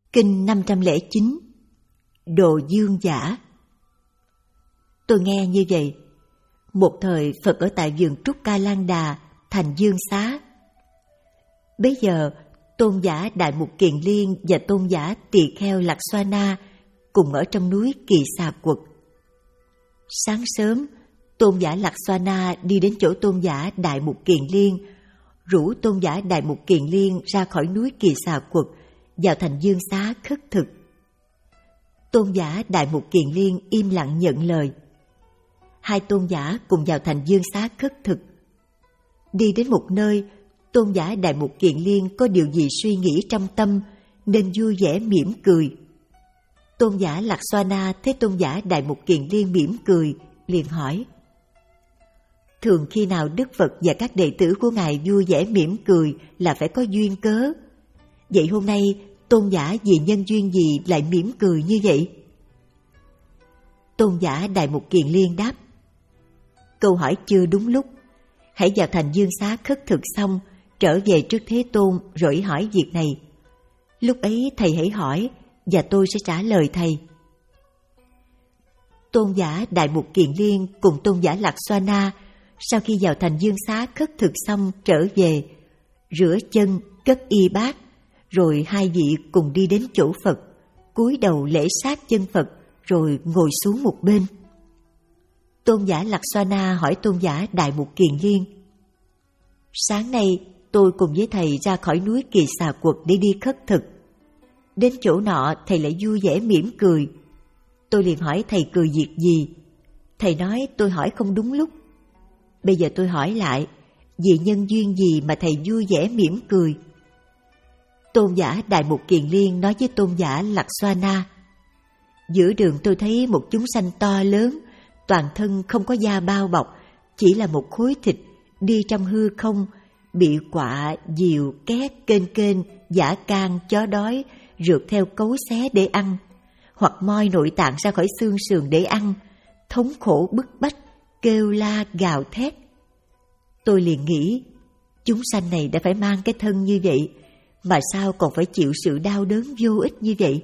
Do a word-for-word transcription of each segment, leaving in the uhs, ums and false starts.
Kinh năm trăm lẻ chín. Độ dương giả. Tôi nghe như vậy. Một thời Phật ở tại vườn Trúc Ca Lan Đà, thành Dương Xá. Bấy giờ tôn giả Đại Mục Kiền Liên và tôn giả Tỳ Kheo Lạc Xoa Na cùng ở trong núi Kỳ Xà Quật. Sáng sớm, tôn giả Lạc Xoa Na đi đến chỗ tôn giả Đại Mục Kiền Liên, rủ tôn giả Đại Mục Kiền Liên ra khỏi núi Kỳ Xà Quật, vào thành Dương Xá khất thực. Tôn giả Đại Mục Kiền Liên im lặng nhận lời. Hai tôn giả cùng vào thành Dương Xá khất thực. Đi đến một nơi, tôn giả Đại Mục Kiền Liên có điều gì suy nghĩ trong tâm, nên vui vẻ mỉm cười. Tôn giả Lạc Xoa Na thấy tôn giả Đại Mục Kiền Liên mỉm cười, liền hỏi: thường khi nào Đức Phật và các đệ tử của Ngài vui vẻ mỉm cười là phải có duyên cớ. Vậy hôm nay tôn giả vì nhân duyên gì lại mỉm cười như vậy? Tôn giả Đại Mục Kiền Liên đáp: câu hỏi chưa đúng lúc. Hãy vào thành Dương Xá khất thực xong, trở về trước Thế Tôn rồi hỏi việc này. Lúc ấy thầy hãy hỏi, và tôi sẽ trả lời thầy. Tôn giả Đại Mục Kiền Liên cùng tôn giả Lạc Xoa Na sau khi vào thành Dương Xá khất thực xong trở về, rửa chân, cất y bát, rồi hai vị cùng đi đến chỗ Phật, cúi đầu lễ sát chân Phật, rồi ngồi xuống một bên. Tôn giả Lạc Xoa Na hỏi tôn giả Đại Mục Kiền Liên: sáng nay tôi cùng với thầy ra khỏi núi Kỳ Xà Quật để đi khất thực. Đến chỗ nọ thầy lại vui vẻ mỉm cười. Tôi liền hỏi thầy cười việc gì? Thầy nói tôi hỏi không đúng lúc. Bây giờ tôi hỏi lại, vì nhân duyên gì mà thầy vui vẻ mỉm cười? Tôn giả Đại Mục Kiền Liên nói với tôn giả Lạc Xoa Na: giữa đường tôi thấy một chúng sanh to lớn, toàn thân không có da bao bọc, chỉ là một khối thịt, đi trong hư không, bị quạ, diều, két, kênh kênh, dã can, chó đói rượt theo cấu xé để ăn, hoặc moi nội tạng ra khỏi xương sườn để ăn, thống khổ bức bách, kêu la gào thét. Tôi liền nghĩ, chúng sanh này đã phải mang cái thân như vậy, mà sao còn phải chịu sự đau đớn vô ích như vậy?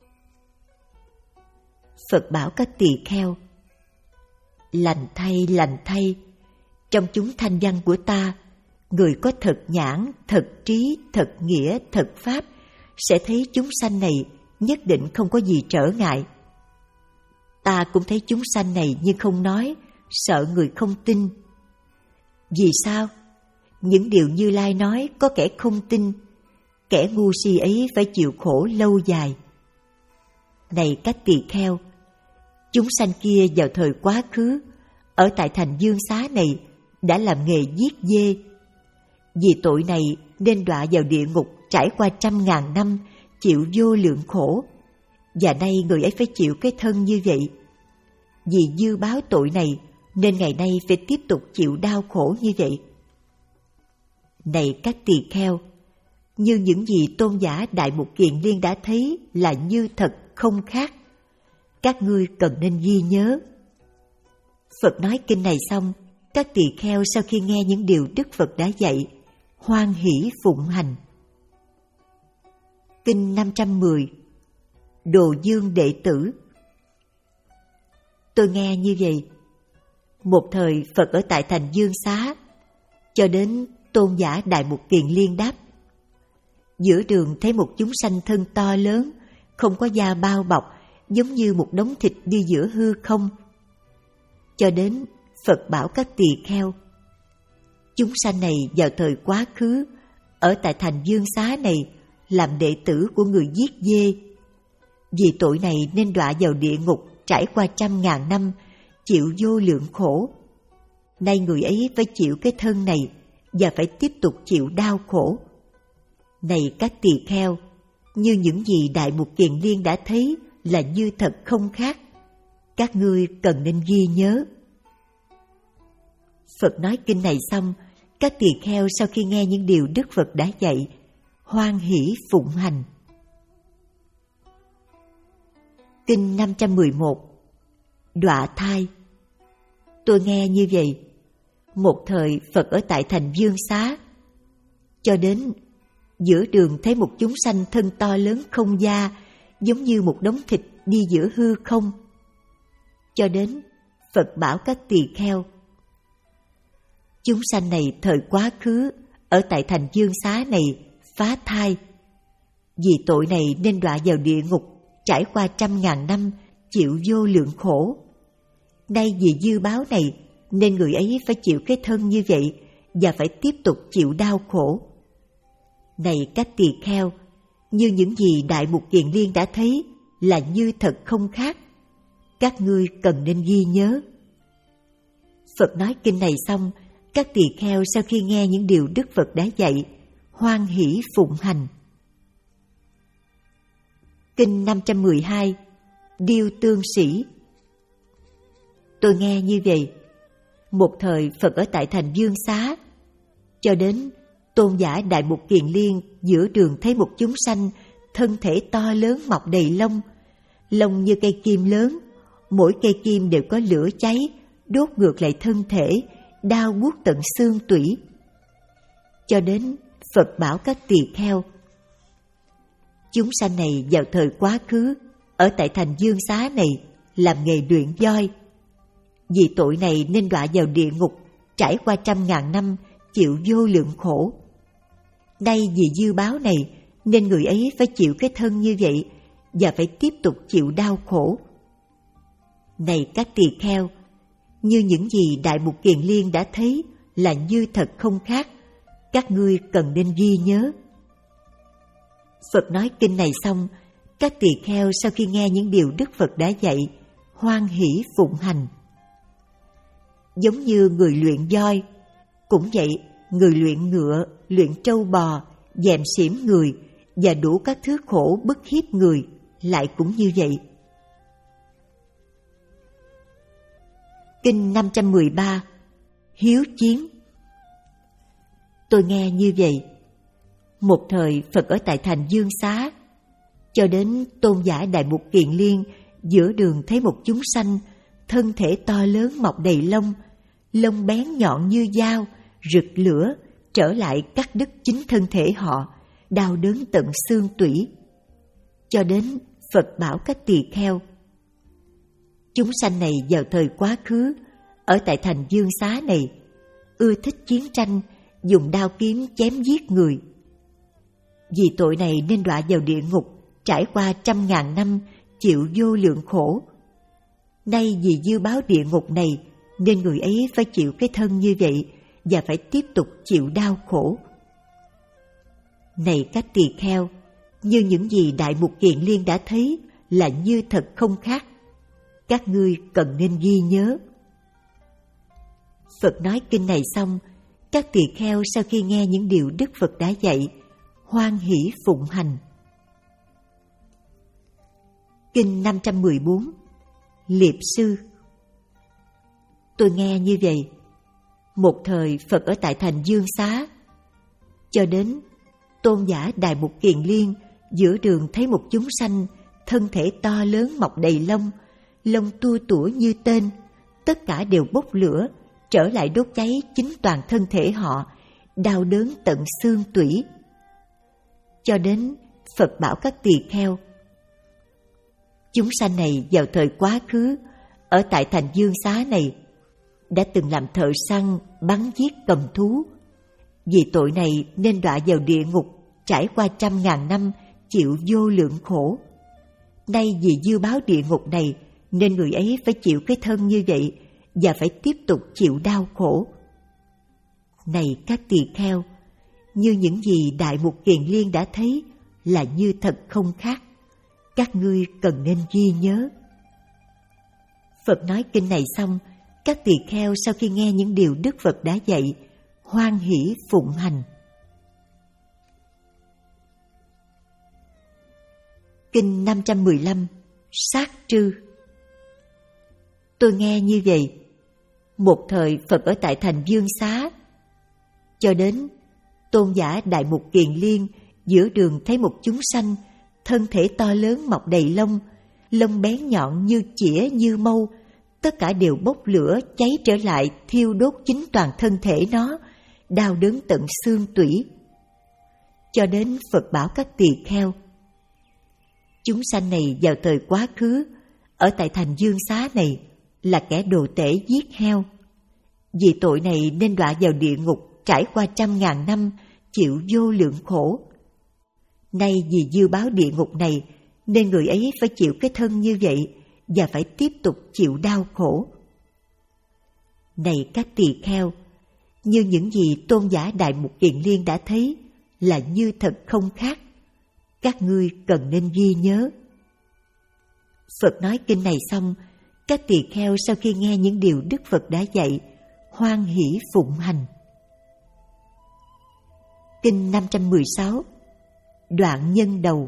Phật bảo các tỳ kheo: lành thay, lành thay, trong chúng thanh văn của ta, người có thật nhãn, thật trí, thật nghĩa, thật pháp sẽ thấy chúng sanh này nhất định không có gì trở ngại. Ta cũng thấy chúng sanh này nhưng không nói, sợ người không tin. Vì sao? Những điều Như Lai nói có kẻ không tin, kẻ ngu si ấy phải chịu khổ lâu dài. Này các tỳ kheo, chúng sanh kia vào thời quá khứ, ở tại thành Dương Xá này đã làm nghề giết dê. Vì tội này nên đọa vào địa ngục trải qua trăm ngàn năm, chịu vô lượng khổ. Và nay người ấy phải chịu cái thân như vậy. Vì dư báo tội này nên ngày nay phải tiếp tục chịu đau khổ như vậy. Này các tỳ kheo, như những gì tôn giả Đại Mục Kiền Liên đã thấy là như thật không khác, các ngươi cần nên ghi nhớ. Phật nói kinh này xong, các tỳ kheo sau khi nghe những điều Đức Phật đã dạy, hoan hỷ phụng hành. Kinh năm trăm mười. Đồ dương đệ tử. Tôi nghe như vậy. Một thời Phật ở tại thành Dương Xá, cho đến tôn giả Đại Mục Kiền Liên đáp: giữa đường thấy một chúng sanh thân to lớn, không có da bao bọc, giống như một đống thịt đi giữa hư không. Cho đến Phật bảo các tỳ kheo: chúng sanh này vào thời quá khứ, ở tại thành Dương Xá này làm đệ tử của người giết dê. Vì tội này nên đọa vào địa ngục trải qua trăm ngàn năm, chịu vô lượng khổ. Nay người ấy phải chịu cái thân này và phải tiếp tục chịu đau khổ. Này các tỳ kheo, như những gì Đại Mục Kiền Liên đã thấy là như thật không khác, các ngươi cần nên ghi nhớ. Phật nói kinh này xong, các tỳ kheo sau khi nghe những điều Đức Phật đã dạy, hoan hỷ phụng hành. Kinh năm trăm mười một. Đọa thai. Tôi nghe như vậy. Một thời Phật ở tại thành Dương Xá, cho đến giữa đường thấy một chúng sanh thân to lớn không da, giống như một đống thịt đi giữa hư không. Cho đến Phật bảo các tỳ kheo: chúng sanh này thời quá khứ ở tại thành Dương Xá này phá thai, vì tội này nên đọa vào địa ngục, trải qua trăm ngàn năm, chịu vô lượng khổ. Nay vì dư báo này nên người ấy phải chịu cái thân như vậy và phải tiếp tục chịu đau khổ. Này các tỳ kheo, như những gì Đại Mục Kiền Liên đã thấy là như thật không khác, các ngươi cần nên ghi nhớ. Phật nói kinh này xong, các tỳ kheo sau khi nghe những điều Đức Phật đã dạy, hoan hỷ phụng hành. Kinh năm trăm mười hai, Điêu Tương Sĩ. Tôi nghe như vậy: một thời Phật ở tại thành Dương Xá, cho đến tôn giả Đại Mục Kiền Liên giữa đường thấy một chúng sanh thân thể to lớn mọc đầy lông, lông như cây kim lớn, mỗi cây kim đều có lửa cháy, đốt ngược lại thân thể, đau buốt tận xương tủy. Cho đến Phật bảo các tỳ kheo: chúng sanh này vào thời quá khứ ở tại thành Dương Xá này làm nghề luyện voi, vì tội này nên đọa vào địa ngục, trải qua trăm ngàn năm, chịu vô lượng khổ. Nay vì dư báo này nên người ấy phải chịu cái thân như vậy và phải tiếp tục chịu đau khổ. Này các tỳ kheo, như những gì Đại Mục Kiền Liên đã thấy là như thật không khác, các ngươi cần nên ghi nhớ. Phật nói kinh này xong, các tỳ kheo sau khi nghe những điều Đức Phật đã dạy, hoan hỷ phụng hành. Giống như người luyện voi, cũng vậy, người luyện ngựa, luyện trâu bò, dèm xỉm người và đủ các thứ khổ bức hiếp người lại cũng như vậy. Kinh năm trăm mười ba, Hiếu Chiến. Tôi nghe như vậy: một thời Phật ở tại thành Dương Xá, cho đến tôn giả Đại Mục Kiền Liên giữa đường thấy một chúng sanh thân thể to lớn mọc đầy lông, lông bén nhọn như dao, rực lửa, trở lại cắt đứt chính thân thể họ, đau đớn tận xương tủy. Cho đến Phật bảo các tỳ kheo: chúng sanh này vào thời quá khứ ở tại thành Dương Xá này ưa thích chiến tranh, dùng đao kiếm chém giết người. Vì tội này nên đọa vào địa ngục, trải qua trăm ngàn năm, chịu vô lượng khổ. Nay vì dư báo địa ngục này nên người ấy phải chịu cái thân như vậy và phải tiếp tục chịu đau khổ. Này các tỳ kheo, như những gì Đại Mục Kiền Liên đã thấy là như thật không khác, các ngươi cần nên ghi nhớ. Phật nói kinh này xong, các tỳ kheo sau khi nghe những điều Đức Phật đã dạy, hoan hỷ phụng hành. Kinh năm trăm mười bốn, Liệp Sư. Tôi nghe như vậy: một thời Phật ở tại thành Dương Xá, cho đến tôn giả Đại Mục Kiền Liên giữa đường thấy một chúng sanh thân thể to lớn mọc đầy lông, lông tua tủa như tên, tất cả đều bốc lửa, trở lại đốt cháy chính toàn thân thể họ, đau đớn tận xương tủy. Cho đến Phật bảo các tỳ kheo: chúng sanh này vào thời quá khứ ở tại thành Dương Xá này đã từng làm thợ săn, bắn giết cầm thú. Vì tội này nên đọa vào địa ngục, trải qua trăm ngàn năm, chịu vô lượng khổ. Nay vì dư báo địa ngục này nên người ấy phải chịu cái thân như vậy và phải tiếp tục chịu đau khổ. Này các tỳ kheo, như những gì Đại Mục Kiền Liên đã thấy là như thật không khác, các ngươi cần nên ghi nhớ. Phật nói kinh này xong, các tỳ kheo sau khi nghe những điều Đức Phật đã dạy, hoan hỷ phụng hành. Kinh năm trăm mười lăm, Sát Trư. Tôi nghe như vậy: một thời Phật ở tại thành Dương Xá, cho đến tôn giả Đại Mục Kiền Liên giữa đường thấy một chúng sanh thân thể to lớn mọc đầy lông, lông bén nhọn như chĩa như mâu, tất cả đều bốc lửa cháy trở lại, thiêu đốt chính toàn thân thể nó, đau đớn tận xương tủy. cho đến Phật bảo các tỳ kheo: chúng sanh này vào thời quá khứ, ở tại thành Dương Xá này, là kẻ đồ tể giết heo. Vì tội này nên đọa vào địa ngục, trải qua trăm ngàn năm, chịu vô lượng khổ. Nay vì dư báo địa ngục này, nên người ấy phải chịu cái thân như vậy, và phải tiếp tục chịu đau khổ. Này các tỳ kheo, như những gì tôn giả Đại Mục Kiền Liên đã thấy là như thật không khác, các ngươi cần nên ghi nhớ. Phật nói kinh này xong, các tỳ kheo sau khi nghe những điều Đức Phật đã dạy, hoan hỷ phụng hành. Kinh năm trăm mười sáu, đoạn nhân đầu.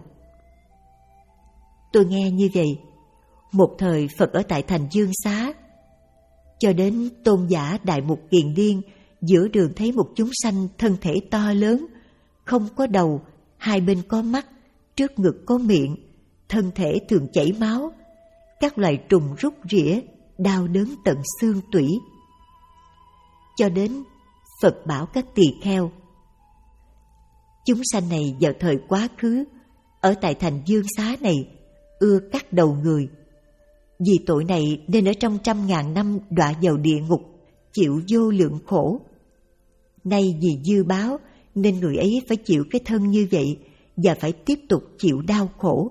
Tôi nghe như vậy, một thời Phật ở tại thành Dương Xá, cho đến tôn giả Đại Mục Kiền Liên giữa đường thấy một chúng sanh thân thể to lớn, không có đầu, hai bên có mắt, trước ngực có miệng, thân thể thường chảy máu, các loài trùng rút rỉa, đau đớn tận xương tủy. Cho đến Phật bảo các tỳ kheo: chúng sanh này vào thời quá khứ, ở tại thành Dương Xá này, ưa cắt đầu người. Vì tội này nên ở trong trăm ngàn năm đọa vào địa ngục, chịu vô lượng khổ. Nay vì dư báo nên người ấy phải chịu cái thân như vậy, và phải tiếp tục chịu đau khổ.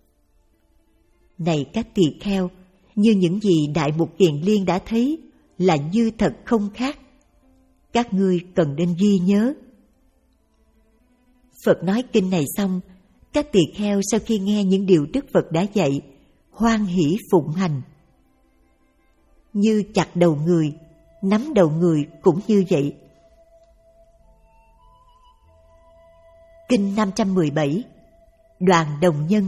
Này các tỳ kheo, như những gì Đại Mục Kiền Liên đã thấy là như thật không khác, các ngươi cần nên ghi nhớ. Phật nói kinh này xong, các tỳ kheo sau khi nghe những điều Đức Phật đã dạy, hoan hỷ phụng hành. Như chặt đầu người, nắm đầu người cũng như vậy. Kinh năm trăm mười bảy, đoàn đồng nhân.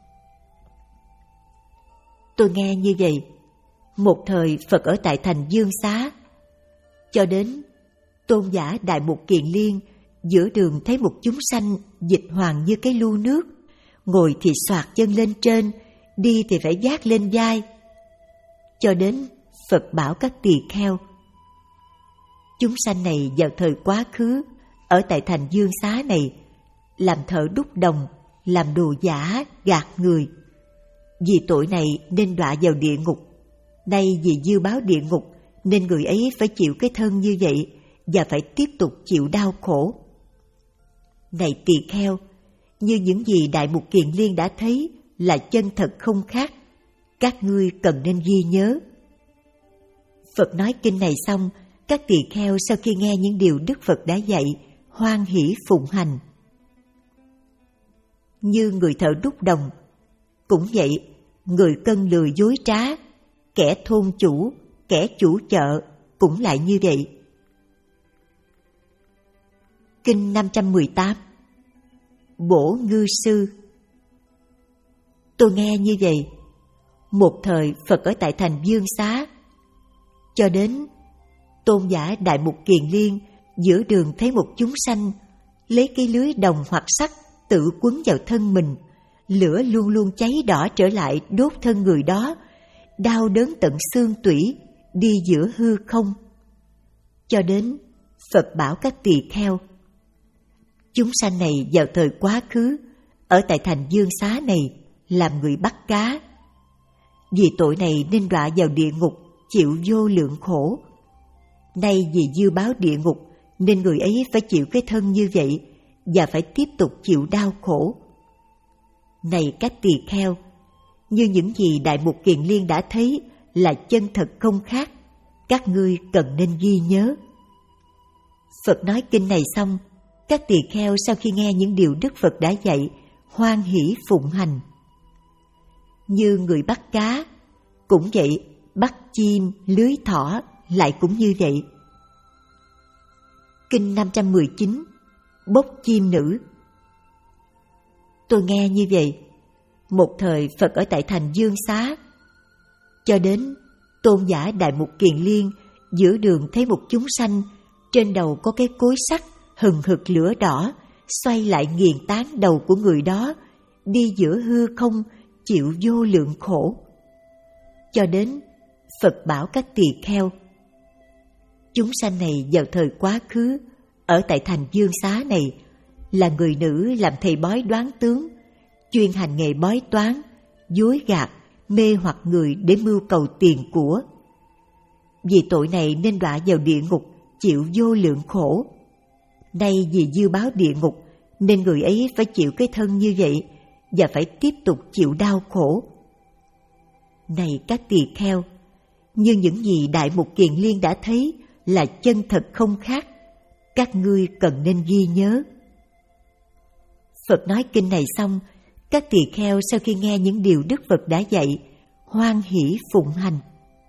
Tôi nghe như vậy, một thời Phật ở tại thành Dương Xá, cho đến tôn giả Đại Mục Kiền Liên giữa đường thấy một chúng sanh dịch hoàng như cái lu nước, ngồi thì xoạc chân lên trên, đi thì phải vác lên vai. Cho đến Phật bảo các tỳ kheo: chúng sanh này vào thời quá khứ, ở tại thành Dương Xá này, làm thợ đúc đồng, làm đồ giả, gạt người. Vì tội này nên đọa vào địa ngục. Nay vì dư báo địa ngục nên người ấy phải chịu cái thân như vậy, và phải tiếp tục chịu đau khổ. Này tỳ kheo, như những gì Đại Mục Kiền Liên đã thấy là chân thật không khác, các ngươi cần nên ghi nhớ. Phật nói kinh này xong, các tỳ kheo sau khi nghe những điều Đức Phật đã dạy, hoan hỷ phụng hành. Như người thợ đúc đồng, cũng vậy, người cân lừa dối trá, kẻ thôn chủ, kẻ chủ chợ cũng lại như vậy. Kinh năm trăm mười tám, bổ ngư sư. Tôi nghe như vậy, một thời Phật ở tại thành Dương Xá, cho đến tôn giả Đại Mục Kiền Liên giữa đường thấy một chúng sanh lấy cái lưới đồng hoặc sắt tự quấn vào thân mình, lửa luôn luôn cháy đỏ trở lại đốt thân người đó, đau đớn tận xương tủy, đi giữa hư không. Cho đến Phật bảo các tỳ kheo: chúng sanh này vào thời quá khứ, ở tại thành Dương Xá này, làm người bắt cá. Vì tội này nên đọa vào địa ngục, chịu vô lượng khổ. Nay vì dư báo địa ngục nên người ấy phải chịu cái thân như vậy, và phải tiếp tục chịu đau khổ. Này các tỳ kheo, như những gì Đại Mục Kiền Liên đã thấy là chân thật không khác, các ngươi cần nên ghi nhớ. Phật nói kinh này xong, các tỳ kheo sau khi nghe những điều Đức Phật đã dạy, hoan hỷ phụng hành. Như người bắt cá, cũng vậy, bắt chim, lưới thỏ lại cũng như vậy. Kinh năm trăm mười chín, bốc chim nữ. Tôi nghe như vậy, một thời Phật ở tại thành Dương Xá, cho đến tôn giả Đại Mục Kiền Liên giữa đường thấy một chúng sanh trên đầu có cái cối sắt hừng hực lửa đỏ, xoay lại nghiền tán đầu của người đó, đi giữa hư không, chịu vô lượng khổ. Cho đến Phật bảo các tỳ kheo: chúng sanh này vào thời quá khứ, ở tại thành Dương Xá này, là người nữ làm thầy bói đoán tướng, chuyên hành nghề bói toán, dối gạt, mê hoặc người để mưu cầu tiền của. Vì tội này nên đọa vào địa ngục, chịu vô lượng khổ. Nay vì dư báo địa ngục, nên người ấy phải chịu cái thân như vậy, và phải tiếp tục chịu đau khổ. Này các tỳ kheo, như những gì Đại Mục Kiền Liên đã thấy là chân thật không khác, các ngươi cần nên ghi nhớ. Phật nói kinh này xong, các tỳ kheo sau khi nghe những điều Đức Phật đã dạy, hoan hỷ phụng hành.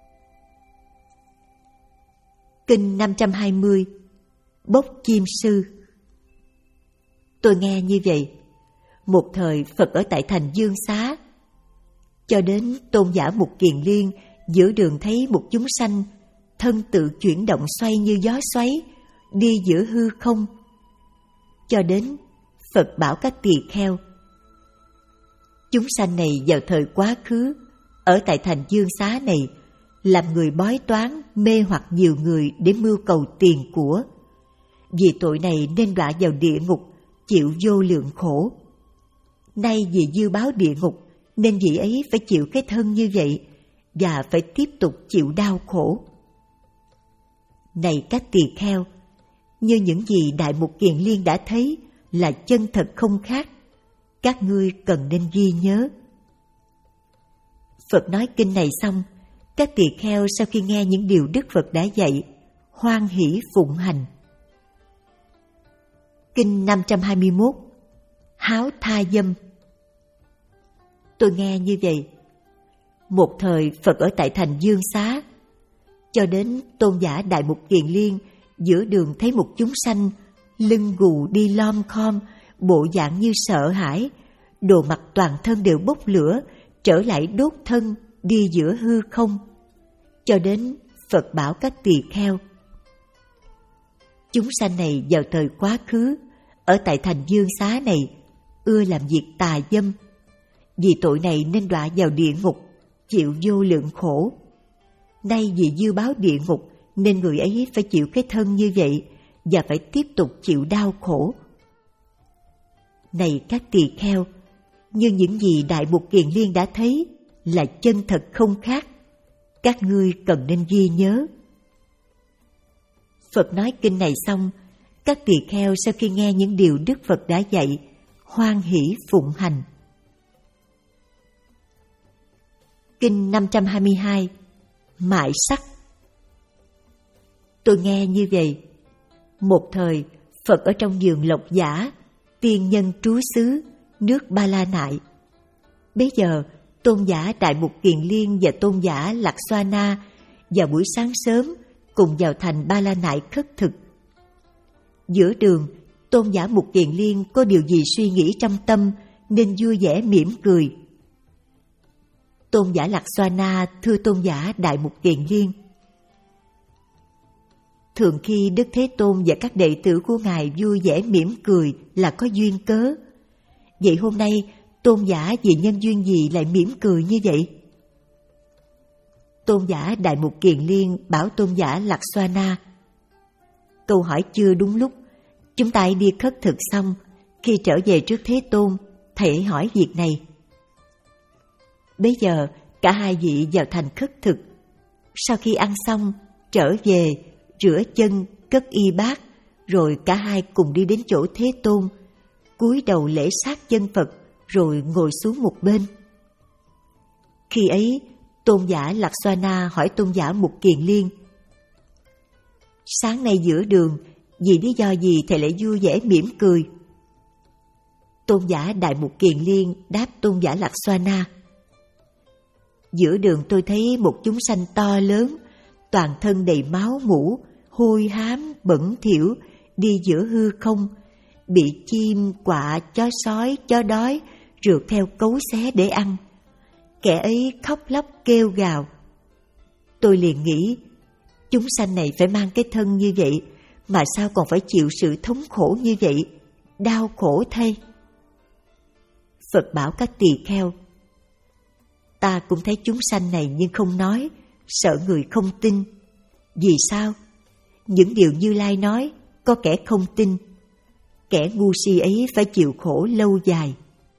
Kinh năm trăm hai mươi. Bốc chim sư. Tôi nghe như vậy. Một thời Phật ở tại thành Dương Xá, cho đến tôn giả Mục Kiền Liên giữa đường thấy một chúng sanh thân tự chuyển động xoay như gió xoáy, đi giữa hư không. Cho đến Phật bảo các tỳ kheo, chúng sanh này vào thời quá khứ ở tại thành Dương Xá này làm người bói toán, mê hoặc nhiều người để mưu cầu tiền của. Vì tội này nên đọa vào địa ngục, chịu vô lượng khổ. Nay vì dư báo địa ngục, nên vị ấy phải chịu cái thân như vậy, và phải tiếp tục chịu đau khổ. Này các tỳ kheo, như những gì Đại Mục Kiền Liên đã thấy là chân thật không khác, các ngươi cần nên ghi nhớ. Phật nói kinh này xong, các tỳ kheo sau khi nghe những điều Đức Phật đã dạy, hoan hỷ phụng hành. Kinh năm trăm hai mươi mốt. Háo tha dâm. Tôi nghe như vậy. Một thời Phật ở tại thành Dương Xá, cho đến tôn giả Đại Mục Kiền Liên giữa đường thấy một chúng sanh lưng gù đi lom khom, bộ dạng như sợ hãi, đồ mặt toàn thân đều bốc lửa, trở lại đốt thân, đi giữa hư không. Cho đến Phật bảo các tỳ kheo, chúng sanh này vào thời quá khứ ở tại thành Dương Xá này ưa làm việc tà dâm, vì tội này nên đọa vào địa ngục, chịu vô lượng khổ. Nay vì dư báo địa ngục, nên người ấy phải chịu cái thân như vậy, và phải tiếp tục chịu đau khổ. Này các tỳ kheo, như những gì Đại Mục Kiền Liên đã thấy là chân thật không khác, các ngươi cần nên ghi nhớ. Phật nói kinh này xong, các tỳ kheo sau khi nghe những điều Đức Phật đã dạy, hoan hỷ phụng hành. Kinh năm trăm hai mươi hai. Mại sắc. Tôi nghe như vậy. Một thời Phật ở trong vườn Lộc Giả, tiên nhân trú xứ, nước Ba La Nại. Bấy giờ tôn giả Đại Mục Kiền Liên và tôn giả Lạc Xoa Na vào buổi sáng sớm cùng vào thành Ba La Nại khất thực. Giữa đường, tôn giả Mục Kiền Liên có điều gì suy nghĩ trong tâm nên vui vẻ mỉm cười. Tôn giả Lạc Xoa Na thưa tôn giả Đại Mục Kiền Liên, thường khi Đức Thế Tôn và các đệ tử của Ngài vui vẻ mỉm cười là có duyên cớ. Vậy hôm nay tôn giả vì nhân duyên gì lại mỉm cười như vậy? Tôn giả Đại Mục Kiền Liên bảo tôn giả Lạc Xoa Na, câu hỏi chưa đúng lúc, chúng ta đi khất thực xong, khi trở về trước Thế Tôn, thầy hỏi việc này. Bấy giờ cả hai vị vào thành khất thực. Sau khi ăn xong, trở về, rửa chân, cất y bát, rồi cả hai cùng đi đến chỗ Thế Tôn, cúi đầu lễ sát chân Phật, rồi ngồi xuống một bên. Khi ấy, tôn giả Lạc Xoa Na hỏi tôn giả Mục Kiền Liên, sáng nay giữa đường, vì lý do gì thầy lại vui vẻ mỉm cười? Tôn giả Đại Mục Kiền Liên đáp tôn giả Lạc Xoa Na, giữa đường tôi thấy một chúng sanh to lớn, toàn thân đầy máu mủ, hôi hám, bẩn thỉu, đi giữa hư không, bị chim, quạ, chó sói, chó đói rượt theo cấu xé để ăn. Kẻ ấy khóc lóc kêu gào. Tôi liền nghĩ, chúng sanh này phải mang cái thân như vậy, mà sao còn phải chịu sự thống khổ như vậy, đau khổ thay. Phật bảo các tỳ kheo, ta cũng thấy chúng sanh này nhưng không nói, sợ người không tin. Vì sao? Những điều Như Lai nói, có kẻ không tin. kẻ ngu si ấy phải chịu khổ lâu dài.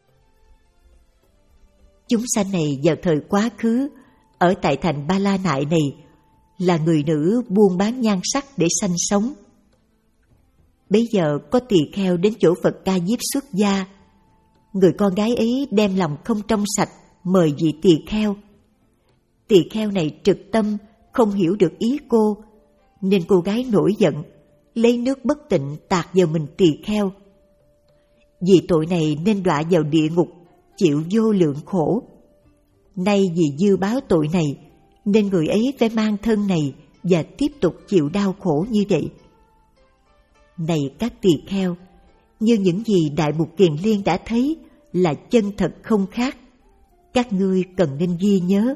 Chúng sanh này vào thời quá khứ, ở tại thành Ba La Nại này, là người nữ buôn bán nhan sắc để sanh sống. Bấy giờ có tỳ kheo đến chỗ Phật Ca Diếp xuất gia. Người con gái ấy đem lòng không trong sạch mời vị tỳ kheo. Tỳ kheo này trực tâm, không hiểu được ý cô, nên cô gái nổi giận, lấy nước bất tịnh tạt vào mình tỳ kheo. Vì tội này nên đọa vào địa ngục, chịu vô lượng khổ. Nay vì dư báo tội này, nên người ấy phải mang thân này và tiếp tục chịu đau khổ như vậy. Này các tỳ kheo, như những gì Đại Mục Kiền Liên đã thấy là chân thật không khác, các ngươi cần nên ghi nhớ.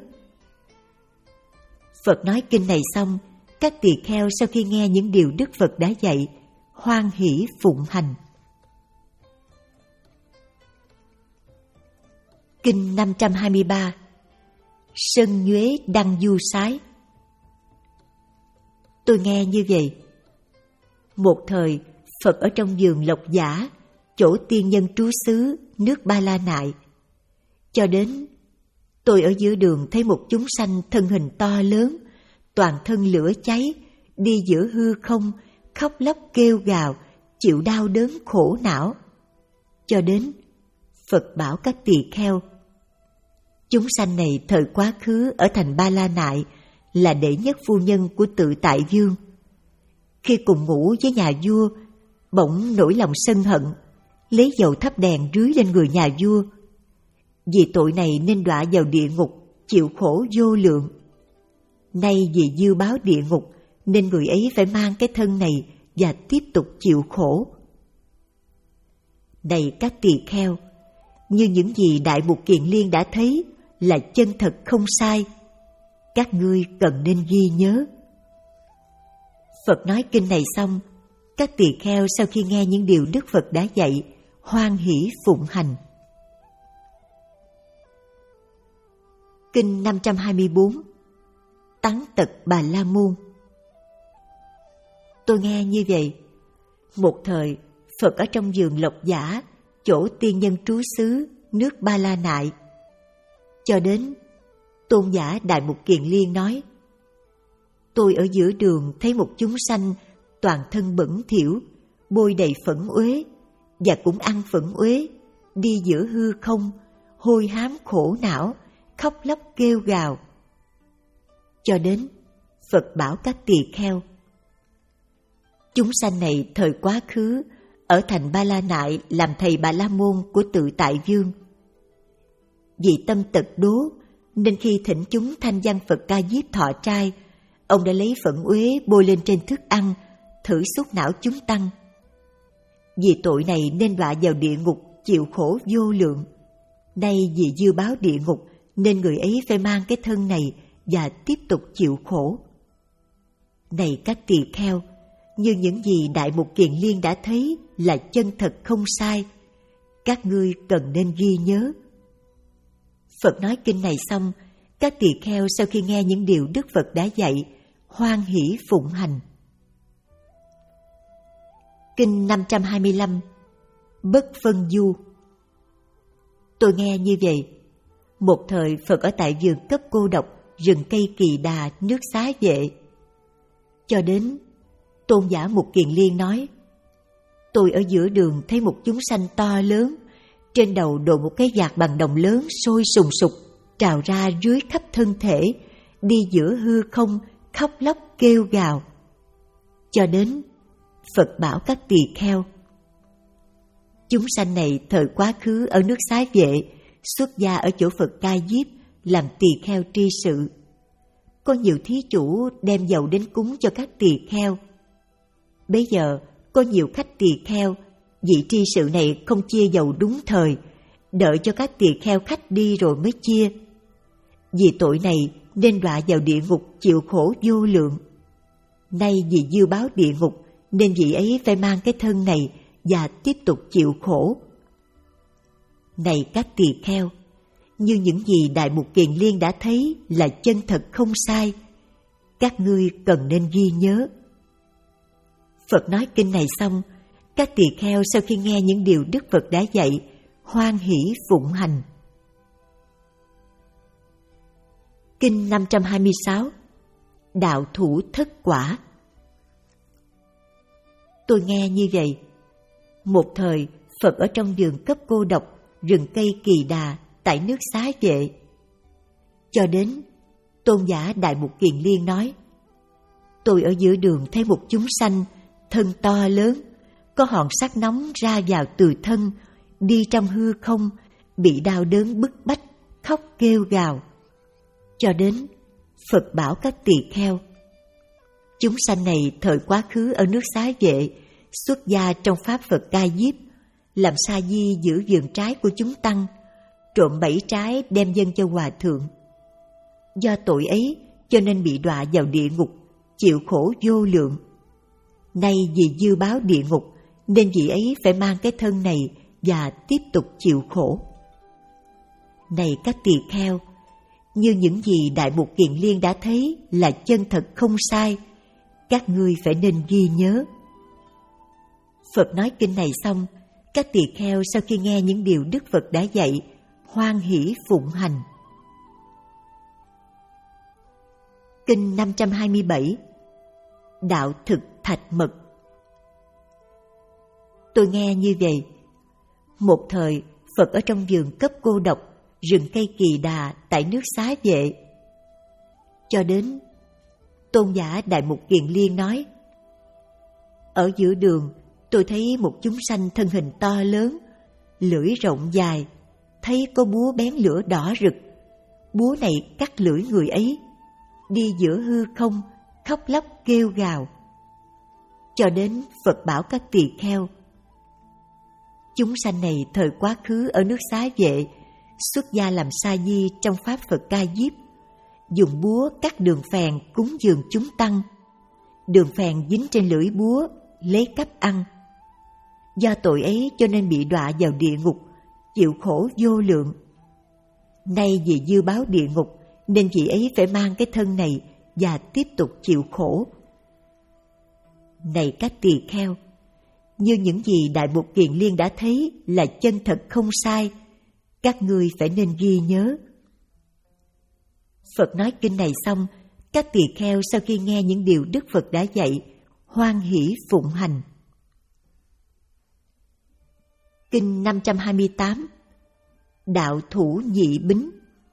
Phật nói kinh này xong, các tỳ kheo sau khi nghe những điều Đức Phật đã dạy, hoan hỷ phụng hành. Kinh năm trăm hai mươi ba. Sân nhuế đăng du sái. Tôi nghe như vậy. Một thời, Phật ở trong vườn Lộc Giả, chỗ tiên nhân trú xứ, nước Ba La Nại. Cho đến, tôi ở giữa đường thấy một chúng sanh thân hình to lớn, toàn thân lửa cháy, đi giữa hư không, khóc lóc kêu gào, chịu đau đớn khổ não. Cho đến, Phật bảo các tỳ kheo, chúng sanh này thời quá khứ ở thành Ba La Nại là đệ nhất phu nhân của Tự Tại Vương. Khi cùng ngủ với nhà vua, bỗng nổi lòng sân hận, lấy dầu thắp đèn rưới lên người nhà vua. Vì tội này nên đọa vào địa ngục, chịu khổ vô lượng. Nay vì dư báo địa ngục, nên người ấy phải mang cái thân này và tiếp tục chịu khổ. Này các tỳ kheo, như những gì Đại Mục Kiền Liên đã thấy là chân thật không sai, các ngươi cần nên ghi nhớ. Phật nói kinh này xong, các tỳ kheo sau khi nghe những điều Đức Phật đã dạy, hoan hỷ phụng hành. Kinh năm trăm hai mươi bốn. Tán tật Bà La Môn. Tôi nghe như vậy. Một thời, Phật ở trong vườn Lộc Giả, chỗ tiên nhân trú xứ, nước Ba La Nại. Cho đến, tôn giả Đại Mục Kiền Liên nói, tôi ở giữa đường thấy một chúng sanh toàn thân bẩn thỉu, bôi đầy phẫn uế, và cũng ăn phẫn uế, đi giữa hư không, hôi hám khổ não, khóc lóc kêu gào. Cho đến, Phật bảo các tỳ kheo, chúng sanh này thời quá khứ ở thành Ba La Nại làm thầy Bà La Môn của Tự Tại Vương. Vì tâm tật đố, nên khi thỉnh chúng thanh văn Phật Ca Diếp thọ trai, ông đã lấy phẫn uế bôi lên trên thức ăn, thử xúc não chúng tăng. Vì tội này nên đọa vào địa ngục, chịu khổ vô lượng. Nay vì dư báo địa ngục, nên người ấy phải mang cái thân này và tiếp tục chịu khổ. Này các tỳ kheo, như những gì Đại Mục Kiền Liên đã thấy là chân thật không sai, các ngươi cần nên ghi nhớ. Phật nói kinh này xong, các tỳ kheo sau khi nghe những điều Đức Phật đã dạy, hoan hỷ phụng hành. Kinh năm trăm hai mươi lăm. Bất phân du. Tôi nghe như vậy. Một thời Phật ở tại vườn Cấp Cô Độc, rừng cây Kỳ Đà, nước Xá Vệ. Cho đến, tôn giả Mục Kiền Liên nói, tôi ở giữa đường thấy một chúng sanh to lớn, trên đầu đội một cái vạt bằng đồng lớn sôi sùng sục, trào ra rưới khắp thân thể, đi giữa hư không, khóc lóc kêu gào. Cho đến, Phật bảo các tỳ kheo, chúng sanh này thời quá khứ ở nước Xá Vệ, xuất gia ở chỗ Phật Ca Diếp, làm tỳ kheo tri sự. Có nhiều thí chủ đem dầu đến cúng cho các tỳ kheo. Bây giờ có nhiều khách tỳ kheo, vị tri sự này không chia dầu đúng thời, đợi cho các tỳ kheo khách đi rồi mới chia. Vì tội này nên đọa vào địa ngục, chịu khổ vô lượng. Nay vì dư báo địa ngục, nên vị ấy phải mang cái thân này và tiếp tục chịu khổ. Này các tỳ kheo, như những gì Đại Mục Kiền Liên đã thấy là chân thật không sai, các ngươi cần nên ghi nhớ. Phật nói kinh này xong, các tỳ kheo sau khi nghe những điều Đức Phật đã dạy, hoan hỷ phụng hành. Kinh năm trăm hai mươi sáu. Đạo thủ thất quả. Tôi nghe như vậy. Một thời, Phật ở trong vườn cấp cô độc, rừng cây Kỳ Đà, tại nước Xá Vệ. Cho đến, tôn giả Đại Mục Kiền Liên nói, tôi ở giữa đường thấy một chúng sanh, thân to lớn, có hòn sắt nóng ra vào từ thân, đi trong hư không, bị đau đớn bức bách, khóc kêu gào. Cho đến, Phật bảo các tỳ kheo, chúng sanh này thời quá khứ ở nước Xá Vệ, xuất gia trong pháp Phật Ca Diếp, làm sa di giữ vườn trái của chúng tăng, trộm bảy trái đem dâng cho hòa thượng. Do tội ấy cho nên bị đọa vào địa ngục, chịu khổ vô lượng. Nay vì dư báo địa ngục nên vị ấy phải mang cái thân này và tiếp tục chịu khổ. Này các tỳ kheo, như những gì Đại Mục Kiền Liên đã thấy là chân thật không sai, các ngươi phải nên ghi nhớ. Phật nói kinh này xong, các tỳ kheo sau khi nghe những điều Đức Phật đã dạy, hoan hỷ phụng hành. Kinh năm trăm hai mươi bảy. Đạo thực thạch mật. Tôi nghe như vậy. Một thời, Phật ở trong vườn cấp cô độc, rừng cây Kỳ Đà tại nước Xá Vệ. Cho đến, tôn giả Đại Mục Kiền Liên nói, ở giữa đường, tôi thấy một chúng sanh thân hình to lớn, lưỡi rộng dài, thấy có búa bén lửa đỏ rực. Búa này cắt lưỡi người ấy, đi giữa hư không, khóc lóc kêu gào. Cho đến Phật bảo các tỳ kheo, chúng sanh này thời quá khứ ở nước Xá Vệ, xuất gia làm sa di trong pháp Phật Ca Diếp, dùng búa cắt đường phèn cúng dường chúng tăng. Đường phèn dính trên lưỡi búa, lấy cắp ăn. Do tội ấy cho nên bị đọa vào địa ngục, chịu khổ vô lượng. Nay vì dư báo địa ngục nên vị ấy phải mang cái thân này và tiếp tục chịu khổ. Này các tỳ kheo, như những gì Đại Mục Kiền Liên đã thấy là chân thật không sai, các ngươi phải nên ghi nhớ. Phật nói kinh này xong, các tỳ kheo sau khi nghe những điều Đức Phật đã dạy, hoan hỷ phụng hành. Kinh năm trăm hai mươi tám. Đạo thủ nhị bính.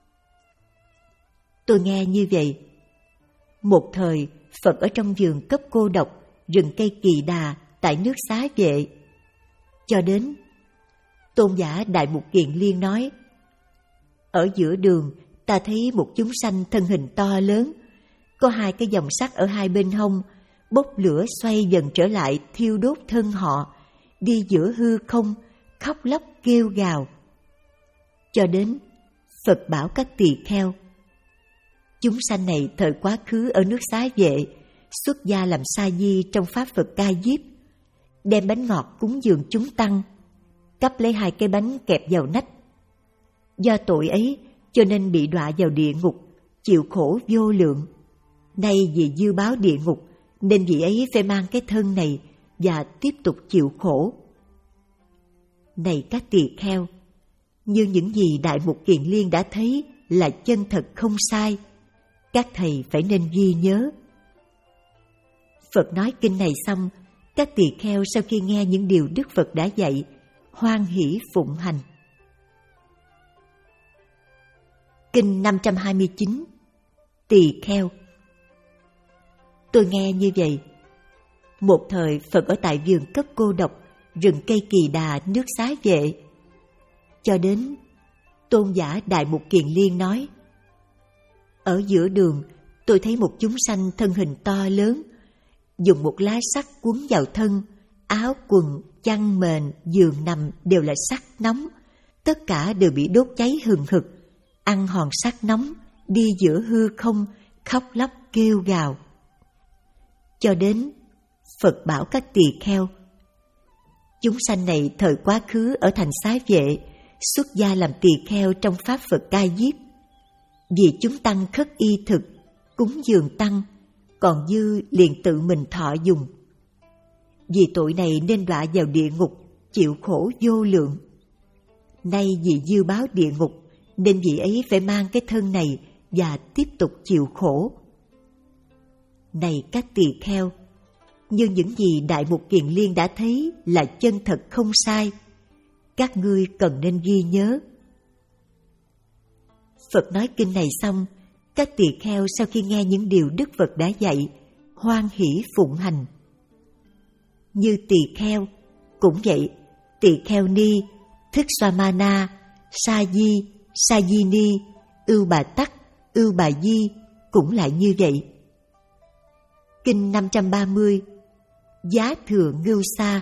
Tôi nghe như vậy. Một thời, Phật ở trong vườn cấp cô độc, rừng cây Kỳ Đà tại nước Xá Vệ. Cho đến, tôn giả Đại Mục Kiền Liên nói, ở giữa đường ta thấy một chúng sanh thân hình to lớn, có hai cái dòng sắt ở hai bên hông, bốc lửa xoay dần trở lại thiêu đốt thân họ, đi giữa hư không, khóc lóc kêu gào. Cho đến, Phật bảo các tỳ kheo, chúng sanh này thời quá khứ ở nước Xá Vệ, xuất gia làm sa di trong pháp Phật Ca Diếp, đem bánh ngọt cúng dường chúng tăng, cắp lấy hai cái bánh kẹp vào nách. Do tội ấy cho nên bị đọa vào địa ngục, chịu khổ vô lượng. Nay vì dư báo địa ngục nên vị ấy phải mang cái thân này và tiếp tục chịu khổ. Này các tỳ kheo, như những gì Đại Mục Kiền Liên đã thấy là chân thật không sai, các thầy phải nên ghi nhớ. Phật nói kinh này xong, các tỳ kheo sau khi nghe những điều Đức Phật đã dạy, hoan hỷ phụng hành. Kinh năm trăm hai mươi chín. Tỳ kheo. Tôi nghe như vậy. Một thời Phật ở tại vườn cấp cô độc, rừng cây Kỳ Đà nước Xá Vệ. Cho đến, tôn giả Đại Mục Kiền Liên nói, ở giữa đường tôi thấy một chúng sanh thân hình to lớn, dùng một lá sắt quấn vào thân, áo quần, chăn mền, giường nằm đều là sắt nóng, tất cả đều bị đốt cháy hừng hực, ăn hòn sắt nóng, đi giữa hư không, khóc lóc kêu gào. Cho đến, Phật bảo các tỳ kheo, chúng sanh này thời quá khứ ở thành Xá Vệ, xuất gia làm tỳ kheo trong pháp Phật Ca Diếp. Vì chúng tăng khất y thực, cúng dường tăng, còn dư liền tự mình thọ dùng. vì tội này nên đọa vào địa ngục, chịu khổ vô lượng. Nay vì dư báo địa ngục, nên vị ấy phải mang cái thân này và tiếp tục chịu khổ. Này các tỳ kheo, như những gì Đại Mục Kiền Liên đã thấy là chân thật không sai, các ngươi cần nên ghi nhớ. Phật nói kinh này xong, các tỳ kheo sau khi nghe những điều Đức Phật đã dạy, hoan hỷ phụng hành. Như tỳ kheo, cũng vậy, tỳ kheo ni, Thức Xoa Ma Na, Sa Di, Sa Di Ni, Ưu Bà Tắc, Ưu Bà Di cũng lại như vậy. Kinh năm trăm ba mươi, Giá Thừa Ngưu Sa.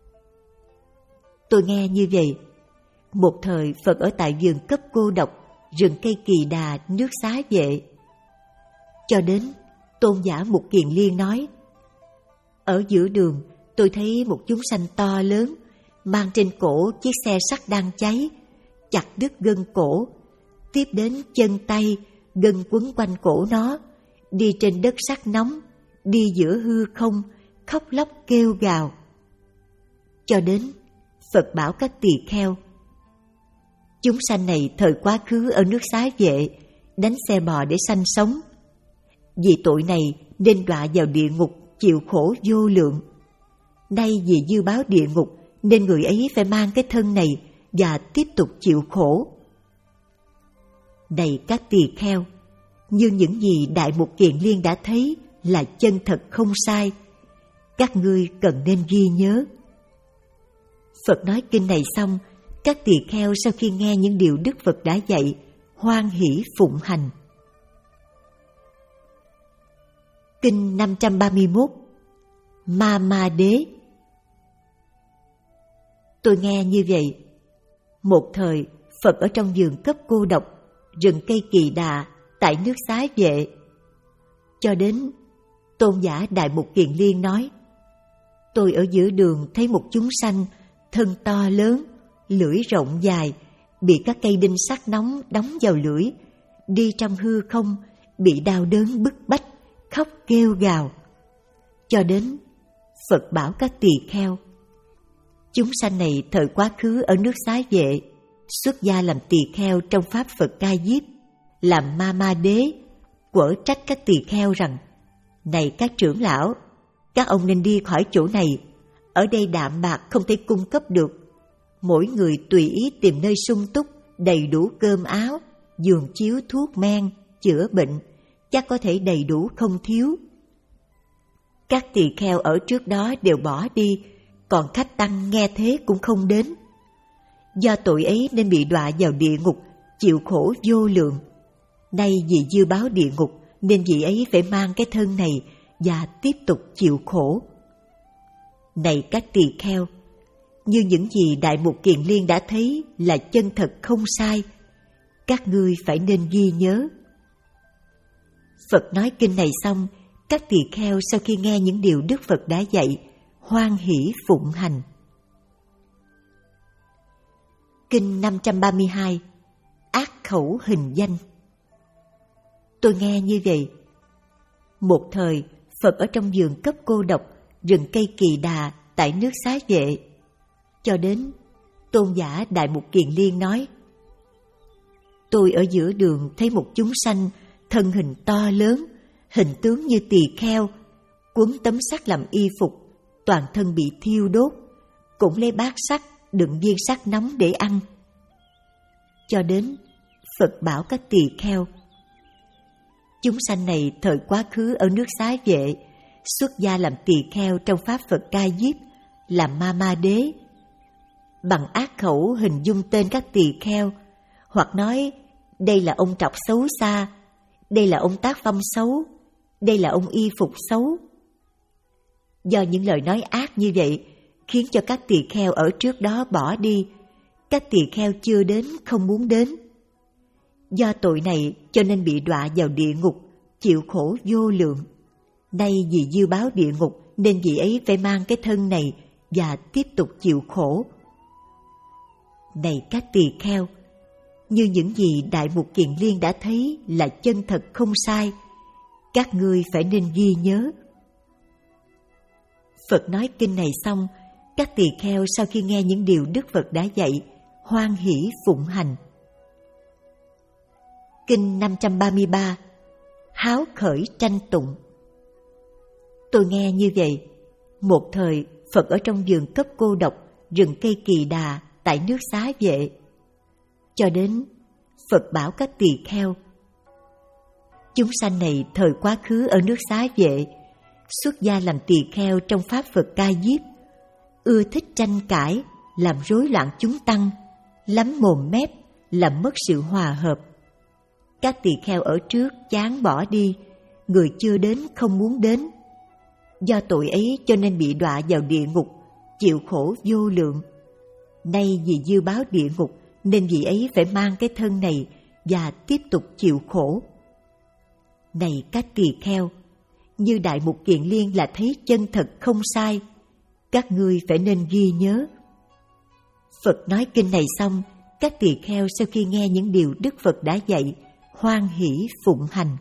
Tôi nghe như vậy. Một thời Phật ở tại vườn cấp cô độc, rừng cây Kỳ Đà, nước Xá Vệ. Cho đến tôn giả Mục Kiền Liên nói: ở giữa đường tôi thấy một chúng sanh to lớn, mang trên cổ chiếc xe sắt đang cháy, chặt đứt gân cổ, tiếp đến chân tay, gân quấn quanh cổ nó, đi trên đất sắt nóng, đi giữa hư không, khóc lóc kêu gào. Cho đến Phật bảo các tỳ kheo: chúng sanh này thời quá khứ ở nước Xá Vệ đánh xe bò để sanh sống, vì tội này nên đọa vào địa ngục, chịu khổ vô lượng. Nay vì dư báo địa ngục, nên người ấy phải mang cái thân này và tiếp tục chịu khổ. Này các tỳ kheo, như những gì Đại Mục Kiền Liên đã thấy là chân thật không sai, các ngươi cần nên ghi nhớ. Phật nói kinh này xong, các tỳ kheo sau khi nghe những điều Đức Phật đã dạy, hoan hỷ phụng hành. Kinh năm trăm ba mươi mốt, Ma Ma Đế. Tôi nghe như vậy. Một thời Phật ở trong vườn cấp cô độc, rừng cây Kỳ Đà, tại nước Xá Vệ. Cho đến tôn giả Đại Mục Kiền Liên nói: tôi ở giữa đường thấy một chúng sanh thân to lớn, lưỡi rộng dài, bị các cây đinh sắt nóng đóng vào lưỡi, đi trong hư không, bị đau đớn bức bách, khóc kêu gào. Cho đến Phật bảo các tỳ kheo: chúng sanh này thời quá khứ ở nước Xá Vệ, xuất gia làm tỳ kheo trong pháp Phật Ca Diếp, làm Ma Ma Đế, quở trách các tỳ kheo rằng: này các trưởng lão, các ông nên đi khỏi chỗ này, ở đây đạm bạc không thể cung cấp được. Mỗi người tùy ý tìm nơi sung túc, đầy đủ cơm áo, giường chiếu thuốc men, chữa bệnh, chắc có thể đầy đủ không thiếu. Các tỳ kheo ở trước đó đều bỏ đi, còn khách tăng nghe thế cũng không đến. Do tội ấy nên bị đọa vào địa ngục, chịu khổ vô lượng. Nay vì dư báo địa ngục, nên vị ấy phải mang cái thân này và tiếp tục chịu khổ. Này các tỳ kheo, như những gì Đại Mục Kiền Liên đã thấy là chân thật không sai, các ngươi phải nên ghi nhớ. Phật nói kinh này xong, các tỳ kheo sau khi nghe những điều Đức Phật đã dạy, hoan hỷ phụng hành. Kinh năm trăm ba mươi hai, Ác Khẩu Hình Danh. Tôi nghe như vậy. Một thời Phật ở trong vườn cấp cô độc, rừng cây Kỳ Đà, tại nước Xá Vệ. Cho đến tôn giả Đại Mục Kiền Liên nói: tôi ở giữa đường thấy một chúng sanh thân hình to lớn, hình tướng như tỳ kheo, quấn tấm sắt làm y phục, toàn thân bị thiêu đốt, cũng lấy bát sắt đựng viên sắt nóng để ăn. Cho đến Phật bảo các tỳ kheo: chúng sanh này thời quá khứ ở nước Xá Vệ, xuất gia làm tỳ kheo trong pháp Phật Ca Diếp, làm Ma Ma Đế. Bằng ác khẩu hình dung tên các tỳ kheo, hoặc nói đây là ông trọc xấu xa, đây là ông tác phong xấu, đây là ông y phục xấu. Do những lời nói ác như vậy khiến cho các tỳ kheo ở trước đó bỏ đi, các tỳ kheo chưa đến không muốn đến. Do tội này cho nên bị đọa vào địa ngục, chịu khổ vô lượng. Nay vì dư báo địa ngục nên vị ấy phải mang cái thân này và tiếp tục chịu khổ. Này các tỳ kheo, như những gì Đại Mục Kiền Liên đã thấy là chân thật không sai, các ngươi phải nên ghi nhớ. Phật nói kinh này xong, các tỳ kheo sau khi nghe những điều Đức Phật đã dạy, hoan hỷ phụng hành. Kinh năm trăm ba mươi ba. Háo khởi tranh tụng. Tôi nghe như vậy, một thời Phật ở trong vườn cấp cô độc, rừng cây Kỳ Đà tại nước Xá Vệ. Cho đến Phật bảo các tỳ kheo, chúng sanh này thời quá khứ ở nước Xá Vệ, xuất gia làm tỳ kheo trong pháp Phật Ca Diếp, ưa thích tranh cãi, làm rối loạn chúng tăng, lắm mồm mép, làm mất sự hòa hợp. Các tỳ kheo ở trước chán bỏ đi, người chưa đến không muốn đến. Do tội ấy cho nên bị đọa vào địa ngục, chịu khổ vô lượng. Nay vì dư báo địa ngục nên vị ấy phải mang cái thân này và tiếp tục chịu khổ. Này các tỳ kheo, như Đại Mục Kiền Liên là thấy chân thật không sai, các ngươi phải nên ghi nhớ. Phật nói kinh này xong, các tỳ kheo sau khi nghe những điều Đức Phật đã dạy, hoan hỷ phụng hành.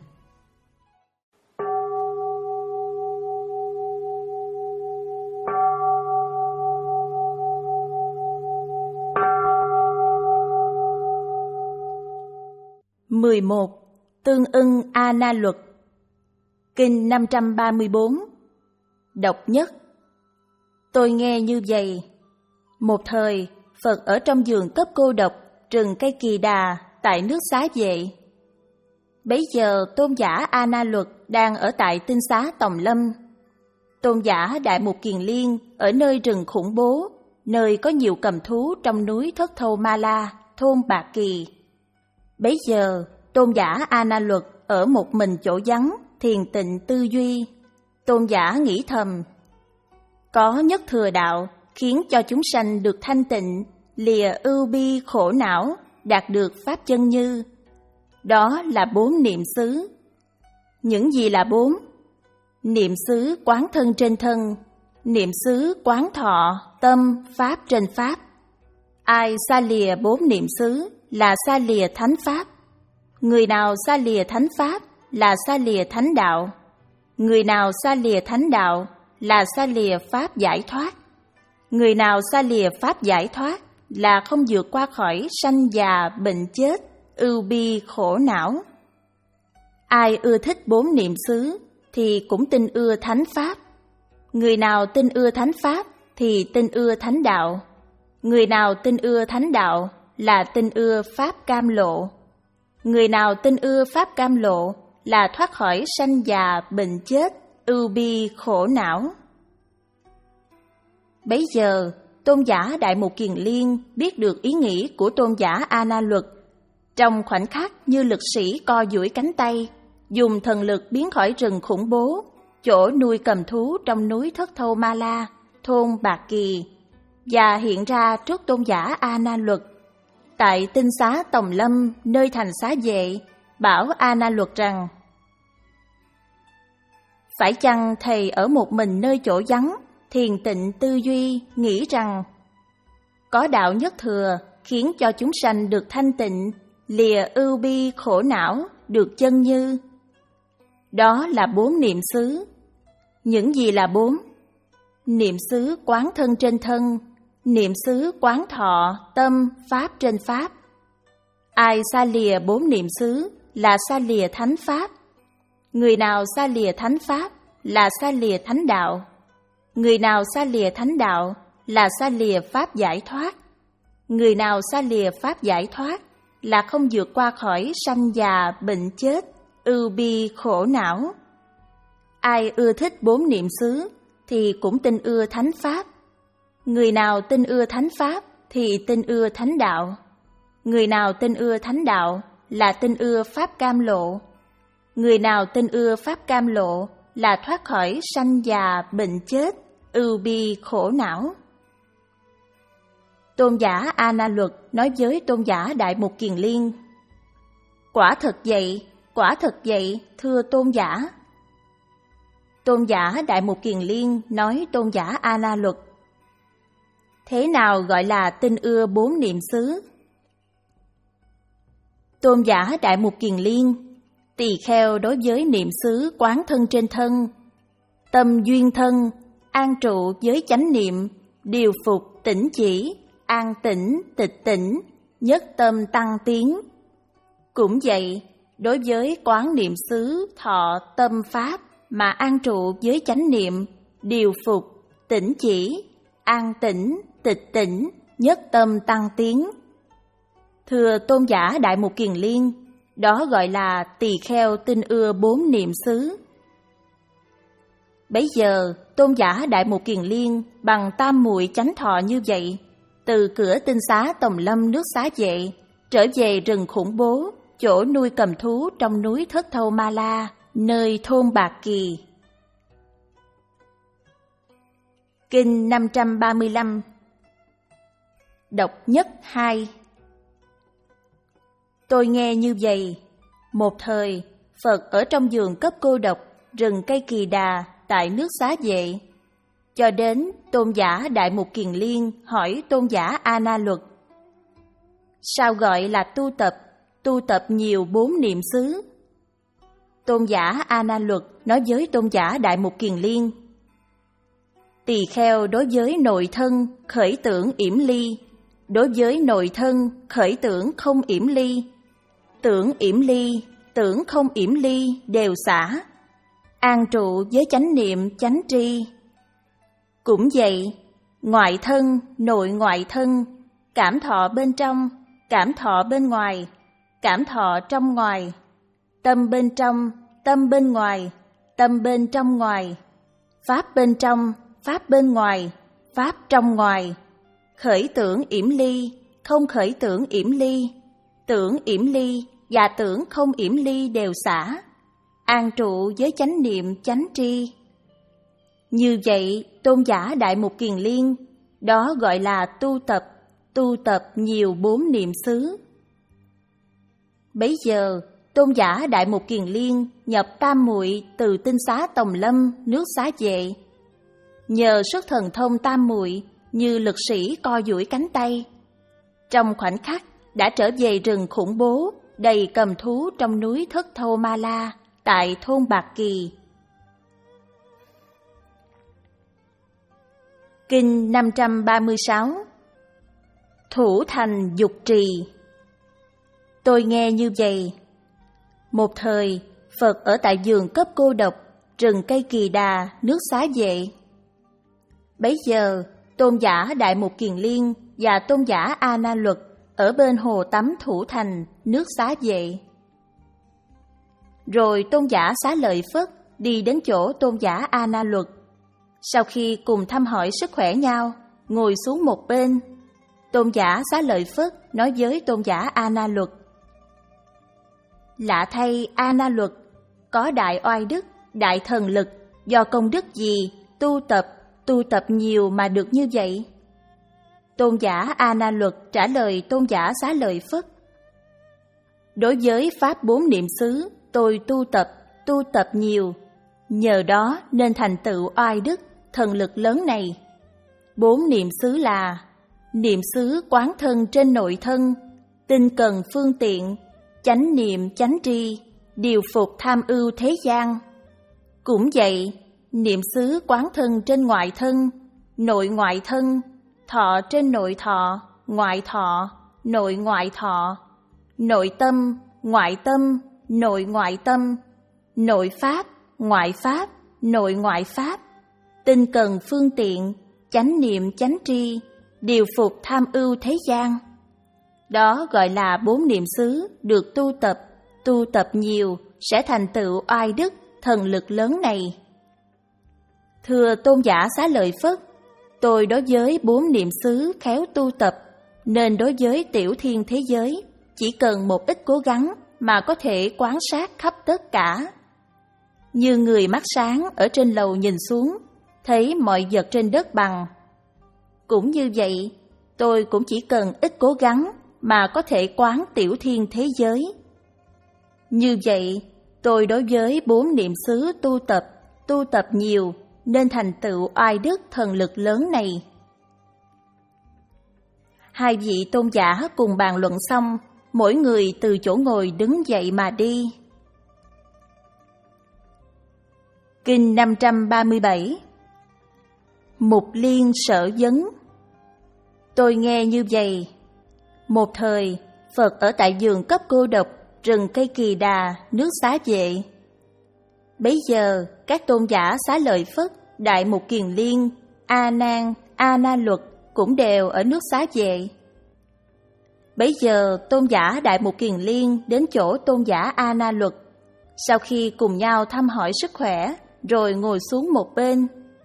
mười một. Tương ưng A Na Luật. Kinh năm trăm ba mươi bốn. Độc nhất. Tôi nghe như vậy. Một thời, Phật ở trong vườn cấp cô độc, rừng cây Kỳ Đà, tại nước Xá Vệ. Bấy giờ tôn giả A Na Luật đang ở tại tinh xá Tòng Lâm. Tôn giả Đại Mục Kiền Liên ở nơi rừng khủng bố, nơi có nhiều cầm thú trong núi Thất Thâu Ma La, thôn Bạc Kỳ. Bấy giờ, tôn giả A Na Luật ở một mình chỗ vắng, thiền tịnh tư duy. Tôn giả nghĩ thầm, có nhất thừa đạo khiến cho chúng sanh được thanh tịnh, lìa ưu bi khổ não, đạt được pháp chân như. Đó là bốn niệm xứ. Những gì là bốn? Niệm xứ quán thân trên thân, niệm xứ quán thọ, tâm, pháp trên pháp. Ai xa lìa bốn niệm xứ là xa lìa thánh pháp. Người nào xa lìa thánh pháp là xa lìa thánh đạo. Người nào xa lìa thánh đạo là xa lìa pháp giải thoát. Người nào xa lìa pháp giải thoát là không vượt qua khỏi sanh già bệnh chết, ưu bi khổ não. Ai ưa thích bốn niệm xứ thì cũng tin ưa thánh pháp. Người nào tin ưa thánh pháp thì tin ưa thánh đạo. Người nào tin ưa thánh đạo là tin ưa pháp cam lộ. Người nào tin ưa pháp cam lộ là thoát khỏi sanh già bệnh chết, ưu bi khổ não. Bấy giờ, tôn giả Đại Mục Kiền Liên biết được ý nghĩ của tôn giả A Na Luật. Trong khoảnh khắc như lực sĩ co duỗi cánh tay, dùng thần lực biến khỏi rừng khủng bố, chỗ nuôi cầm thú trong núi Thất Thâu Ma La, thôn Bạc Kỳ, và hiện ra trước tôn giả A Na Luật. Tại tinh xá Tòng Lâm, nơi thành Xá Vệ, bảo A Na Luật rằng: phải chăng thầy ở một mình nơi chỗ vắng, thiền tịnh tư duy, nghĩ rằng có đạo nhất thừa khiến cho chúng sanh được thanh tịnh, lìa ưu bi khổ não, được chân như. Đó là bốn niệm xứ. Những gì là bốn? Niệm xứ quán thân trên thân, niệm xứ quán thọ, tâm, pháp trên pháp. Ai xa lìa bốn niệm xứ là xa lìa thánh pháp. Người nào xa lìa thánh pháp là xa lìa thánh đạo. Người nào xa lìa thánh đạo là xa lìa pháp giải thoát. Người nào xa lìa pháp giải thoát là không vượt qua khỏi sanh già bệnh chết, ưu bi khổ não. Ai ưa thích bốn niệm xứ thì cũng tin ưa thánh pháp. Người nào tin ưa thánh pháp thì tin ưa thánh đạo. Người nào tin ưa thánh đạo là tin ưa pháp cam lộ. Người nào tin ưa pháp cam lộ là thoát khỏi sanh già bệnh chết, ưu bi khổ não. Tôn giả A Na Luật nói với tôn giả Đại Mục Kiền Liên: quả thật vậy, quả thật vậy, thưa tôn giả. Tôn giả Đại Mục Kiền Liên nói tôn giả A Na Luật: thế nào gọi là tin ưa bốn niệm xứ? Tôn giả Đại Mục Kiền Liên: tỳ kheo đối với niệm xứ quán thân trên thân, tâm duyên thân, an trụ với chánh niệm, điều phục tĩnh chỉ, an tĩnh tịch tỉnh, nhất tâm tăng tiến. Cũng vậy, đối với quán niệm xứ thọ tâm pháp mà an trụ với chánh niệm, điều phục tĩnh chỉ, an tĩnh tịch tỉnh, nhất tâm tăng tiến. Thưa Tôn giả Đại Mục Kiền Liên, đó gọi là tỳ kheo tinh ưa bốn niệm xứ. Bấy giờ, Tôn giả Đại Mục Kiền Liên bằng tam muội chánh thọ như vậy, từ cửa tinh xá Tòng Lâm nước Xá Vệ, trở về rừng khủng bố, chỗ nuôi cầm thú trong núi Thất Thâu Ma La, nơi thôn Bạc Kỳ. Kinh năm trăm ba mươi lăm. Độc nhất hai. Tôi nghe như vậy, một thời, Phật ở trong vườn cấp cô độc, rừng cây Kỳ Đà tại nước Xá Vệ. Cho đến Tôn giả Đại Mục Kiền Liên hỏi Tôn giả A Na Luật: sao gọi là tu tập, tu tập nhiều bốn niệm xứ? Tôn giả A Na Luật nói với Tôn giả Đại Mục Kiền Liên: tỳ kheo đối với nội thân khởi tưởng yểm ly, đối với nội thân khởi tưởng không yểm ly, tưởng yểm ly, tưởng không yểm ly đều xả, an trụ với chánh niệm chánh tri. Cũng vậy, ngoại thân, nội ngoại thân, cảm thọ bên trong, cảm thọ bên ngoài, cảm thọ trong ngoài, tâm bên trong, tâm bên ngoài, tâm bên trong ngoài, pháp bên trong, pháp bên ngoài, pháp trong ngoài, khởi tưởng yểm ly, không khởi tưởng yểm ly, tưởng yểm ly và tưởng không yểm ly đều xả, an trụ với chánh niệm chánh tri. Như vậy, Tôn giả Đại Mục Kiền Liên, đó gọi là tu tập, tu tập nhiều bốn niệm xứ. Bấy giờ, Tôn giả Đại Mục Kiền Liên nhập tam muội từ tinh xá Tòng Lâm, nước Xá Vệ. Nhờ sức thần thông tam muội như lực sĩ co duỗi cánh tay, trong khoảnh khắc đã trở về rừng khủng bố đầy cầm thú trong núi Thất Thâu Ma La tại thôn Bạc Kỳ. Kinh năm trăm ba mươi sáu. Thủ thành dục trì. Tôi nghe như vậy, một thời Phật ở tại vườn cấp cô độc, rừng cây Kỳ Đà, nước Xá Vệ. Bấy giờ, Tôn giả Đại Mục Kiền Liên và Tôn giả A Na Luật ở bên hồ tắm Thủ Thành, nước Xá Vệ. Rồi Tôn giả Xá Lợi Phất đi đến chỗ Tôn giả A Na Luật. Sau khi cùng thăm hỏi sức khỏe nhau, ngồi xuống một bên, Tôn giả Xá Lợi Phất nói với Tôn giả A Na Luật: lạ thay A Na Luật, có đại oai đức, đại thần lực, do công đức gì tu tập, tu tập nhiều mà được như vậy? Tôn giả A Na Luật trả lời Tôn giả Xá Lợi Phất: đối với pháp bốn niệm xứ, tôi tu tập, tu tập nhiều, nhờ đó nên thành tựu oai đức, thần lực lớn này. Bốn niệm xứ là niệm xứ quán thân trên nội thân, tinh cần phương tiện, chánh niệm chánh tri, điều phục tham ưu thế gian. Cũng vậy, niệm xứ quán thân trên ngoại thân, nội ngoại thân, thọ trên nội thọ, ngoại thọ, nội ngoại thọ, nội tâm, ngoại tâm, nội ngoại tâm, nội pháp, ngoại pháp, nội ngoại pháp, tinh cần phương tiện, chánh niệm chánh tri, điều phục tham ưu thế gian. Đó gọi là bốn niệm xứ được tu tập, tu tập nhiều sẽ thành tựu oai đức, thần lực lớn này. Thưa Tôn giả Xá Lợi Phất, tôi đối với bốn niệm xứ khéo tu tập, nên đối với tiểu thiên thế giới, chỉ cần một ít cố gắng mà có thể quán sát khắp tất cả. Như người mắt sáng ở trên lầu nhìn xuống, thấy mọi vật trên đất bằng. Cũng như vậy, tôi cũng chỉ cần ít cố gắng mà có thể quán tiểu thiên thế giới. Như vậy, tôi đối với bốn niệm xứ tu tập, tu tập nhiều, nên thành tựu oai đức thần lực lớn này. Hai vị tôn giả cùng bàn luận xong, mỗi người từ chỗ ngồi đứng dậy mà đi. Kinh năm trăm ba mươi bảy. Mục liên sở vấn. Tôi nghe như vậy. Một thời, Phật ở tại vườn cấp cô độc, rừng cây kỳ đà, nước Xá Vệ. Bấy giờ, các tôn giả Xá Lợi Phất, Đại Mục Kiền Liên, A Nan, A Na Luật cũng đều ở nước Xá Vệ. Bấy giờ, tôn giả Đại Mục Kiền Liên đến chỗ tôn giả A Na Luật. Sau khi cùng nhau thăm hỏi sức khỏe, rồi ngồi xuống một bên.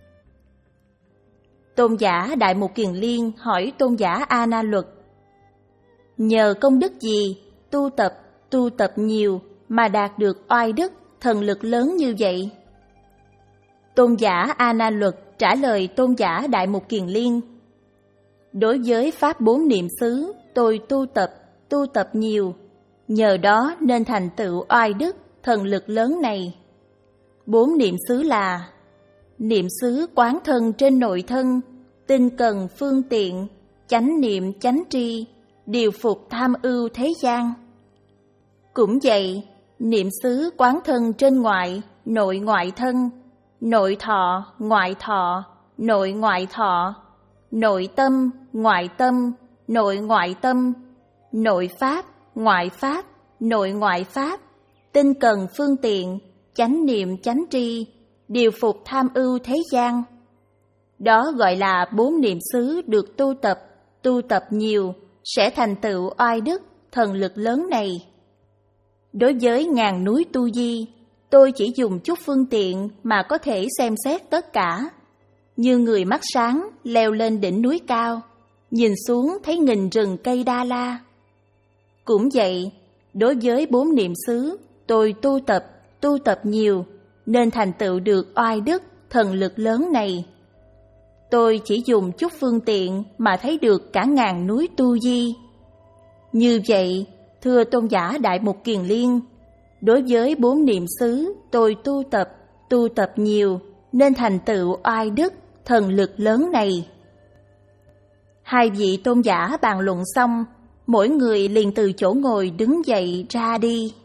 Tôn giả Đại Mục Kiền Liên hỏi tôn giả A Na Luật: nhờ công đức gì, tu tập, tu tập nhiều mà đạt được oai đức, thần lực lớn như vậy? Tôn giả A Na Luật trả lời tôn giả Đại Mục Kiền Liên: đối với pháp bốn niệm xứ, tôi tu tập, tu tập nhiều, nhờ đó nên thành tựu oai đức, thần lực lớn này. Bốn niệm xứ là: niệm xứ quán thân trên nội thân, tinh cần phương tiện, chánh niệm chánh tri, điều phục tham ưu thế gian. Cũng vậy, niệm xứ quán thân trên ngoại, nội ngoại thân, nội thọ, ngoại thọ, nội ngoại thọ, nội tâm, ngoại tâm, nội ngoại tâm, nội pháp, ngoại pháp, nội ngoại pháp, tinh cần phương tiện, chánh niệm chánh tri, điều phục tham ưu thế gian. Đó gọi là bốn niệm xứ được tu tập, tu tập nhiều, sẽ thành tựu oai đức, thần lực lớn này. Đối với ngàn núi tu di, tôi chỉ dùng chút phương tiện mà có thể xem xét tất cả. Như người mắt sáng leo lên đỉnh núi cao, nhìn xuống thấy nghìn rừng cây đa la. Cũng vậy, đối với bốn niệm xứ, tôi tu tập, tu tập nhiều, nên thành tựu được oai đức, thần lực lớn này. Tôi chỉ dùng chút phương tiện mà thấy được cả ngàn núi tu di. Như vậy, thưa tôn giả Đại Mục Kiền Liên, đối với bốn niệm xứ, tôi tu tập, tu tập nhiều, nên thành tựu oai đức, thần lực lớn này. Hai vị tôn giả bàn luận xong, mỗi người liền từ chỗ ngồi đứng dậy ra đi.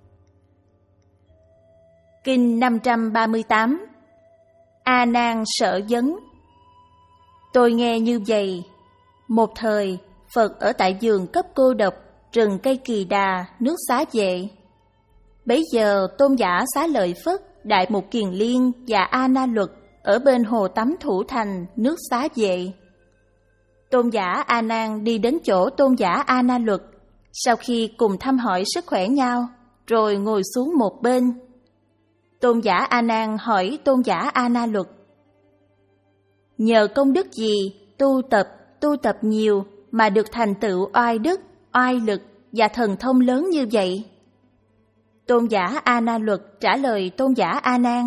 Kinh năm trăm ba mươi tám. A Nan sở vấn. Tôi nghe như vậy. Một thời, Phật ở tại vườn cấp cô độc, rừng cây kỳ đà, nước Xá Vệ. Bấy giờ tôn giả Xá Lợi Phất, Đại Mục Kiền Liên và A Na Luật ở bên hồ tắm Thủ Thành, nước Xá Vệ. Tôn giả A Nan đi đến chỗ tôn giả A Na Luật, sau khi cùng thăm hỏi sức khỏe nhau, rồi ngồi xuống một bên. Tôn giả A Nan hỏi tôn giả A Na Luật: nhờ công đức gì, tu tập, tu tập nhiều mà được thành tựu oai đức, oai lực và thần thông lớn như vậy? Tôn giả A Na Luật trả lời tôn giả A Nan: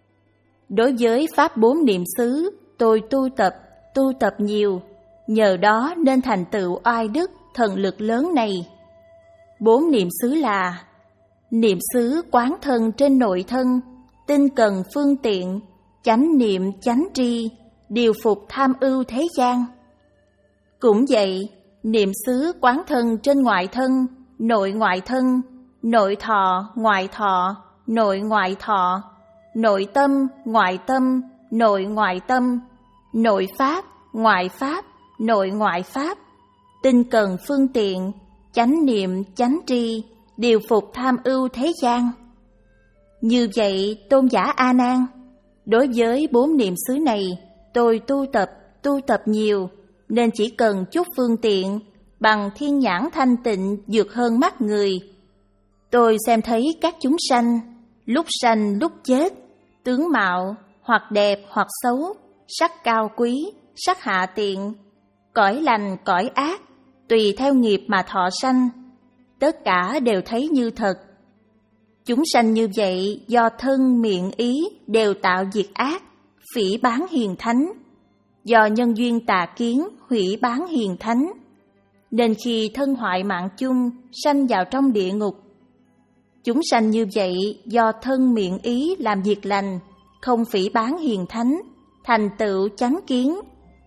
đối với pháp bốn niệm xứ, tôi tu tập, tu tập nhiều, nhờ đó nên thành tựu oai đức, thần lực lớn này. Bốn niệm xứ là: niệm xứ quán thân trên nội thân, tinh cần phương tiện, chánh niệm chánh tri, điều phục tham ưu thế gian. Cũng vậy, niệm xứ quán thân trên ngoại thân, nội ngoại thân, nội thọ, ngoại thọ, nội ngoại thọ, nội tâm, ngoại tâm, nội ngoại tâm, nội pháp, ngoại pháp, nội ngoại pháp, tinh cần phương tiện, chánh niệm chánh tri, điều phục tham ưu thế gian. Như vậy, tôn giả A Nan, đối với bốn niệm xứ này, tôi tu tập, tu tập nhiều, nên chỉ cần chút phương tiện, bằng thiên nhãn thanh tịnh vượt hơn mắt người. Tôi xem thấy các chúng sanh, lúc sanh lúc chết, tướng mạo, hoặc đẹp hoặc xấu, sắc cao quý, sắc hạ tiện, cõi lành cõi ác, tùy theo nghiệp mà thọ sanh, tất cả đều thấy như thật. Chúng sanh như vậy do thân miệng ý đều tạo diệt ác, phỉ báng hiền thánh, do nhân duyên tà kiến hủy báng hiền thánh, nên khi thân hoại mạng chung sanh vào trong địa ngục. Chúng sanh như vậy do thân miệng ý làm việc lành, không phỉ báng hiền thánh, thành tựu chánh kiến.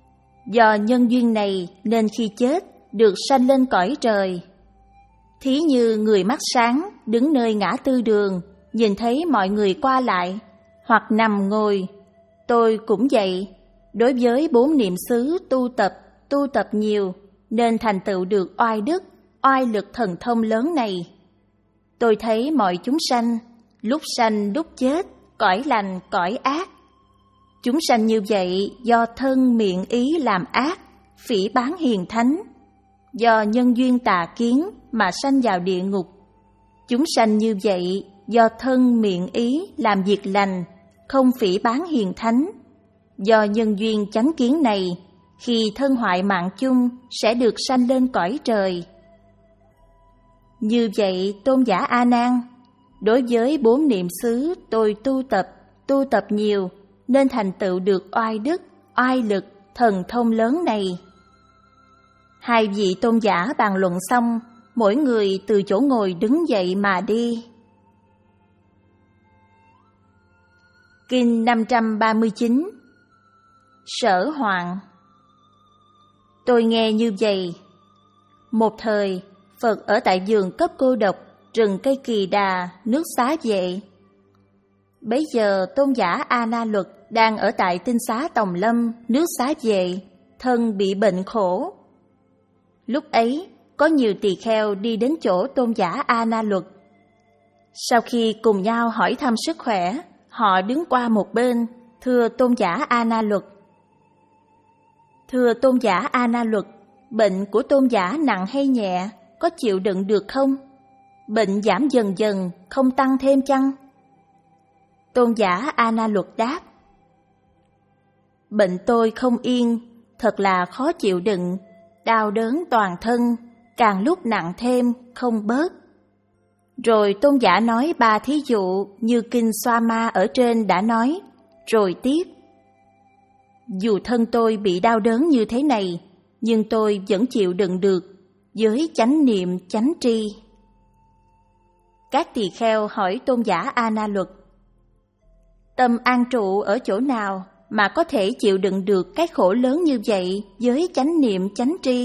Do nhân duyên này nên khi chết được sanh lên cõi trời. Thí như người mắt sáng đứng nơi ngã tư đường, nhìn thấy mọi người qua lại, hoặc nằm ngồi. Tôi cũng vậy, Đối với bốn niệm xứ tu tập, tu tập nhiều, nên thành tựu được oai đức, oai lực thần thông lớn này. Tôi thấy mọi chúng sanh, lúc sanh lúc chết, cõi lành cõi ác. Chúng sanh như vậy do thân miệng ý làm ác, phỉ báng hiền thánh, do nhân duyên tà kiến mà sanh vào địa ngục. Chúng sanh như vậy do thân miệng ý làm việc lành, không phỉ báng hiền thánh, do nhân duyên chánh kiến này, khi thân hoại mạng chung sẽ được sanh lên cõi trời. Như vậy tôn giả A Nan, đối với bốn niệm xứ tôi tu tập, tu tập nhiều, nên thành tựu được oai đức, oai lực, thần thông lớn này. Hai vị tôn giả bàn luận xong, mỗi người từ chỗ ngồi đứng dậy mà đi. Kinh năm trăm ba mươi chín. Sở hoạn. Tôi nghe như vậy. Một thời, Phật ở tại vườn cấp cô độc, rừng cây kỳ đà, nước Xá Vệ. Bấy giờ tôn giả A Na Luật đang ở tại tinh xá Tòng Lâm, nước Xá Vệ, thân bị bệnh khổ. Lúc ấy, có nhiều tỳ kheo đi đến chỗ tôn giả A Na Luật. Sau khi cùng nhau hỏi thăm sức khỏe, họ đứng qua một bên, thưa tôn giả A Na Luật. Thưa tôn giả A Na Luật, bệnh của tôn giả nặng hay nhẹ, có chịu đựng được không? Bệnh giảm dần dần, không tăng thêm chăng? Tôn giả A Na Luật đáp: Bệnh tôi không yên, thật là khó chịu đựng, đau đớn toàn thân, càng lúc nặng thêm, không bớt. Rồi tôn giả nói ba thí dụ như kinh Xoa Ma ở trên đã nói, rồi tiếp: Dù thân tôi bị đau đớn như thế này, nhưng tôi vẫn chịu đựng được, với chánh niệm chánh tri. Các tỳ kheo hỏi tôn giả A Na Luật: Tâm an trụ ở chỗ nào mà có thể chịu đựng được cái khổ lớn như vậy với chánh niệm chánh tri?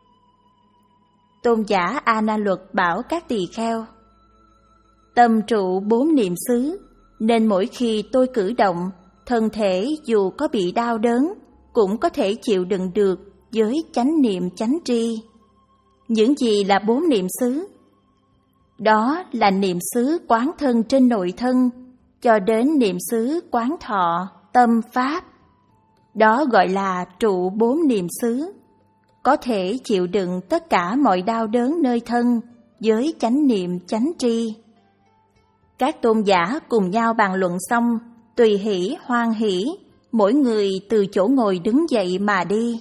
Tôn giả A Na Luật bảo các tỳ kheo: Tâm trụ bốn niệm xứ, nên mỗi khi tôi cử động, thân thể dù có bị đau đớn, cũng có thể chịu đựng được với chánh niệm chánh tri. Những gì là bốn niệm xứ? Đó là niệm xứ quán thân trên nội thân, cho đến niệm xứ quán thọ, tâm pháp. Đó gọi là trụ bốn niệm xứ, có thể chịu đựng tất cả mọi đau đớn nơi thân với chánh niệm chánh tri. Các tôn giả cùng nhau bàn luận xong, tùy hỷ hoan hỷ, mỗi người từ chỗ ngồi đứng dậy mà đi.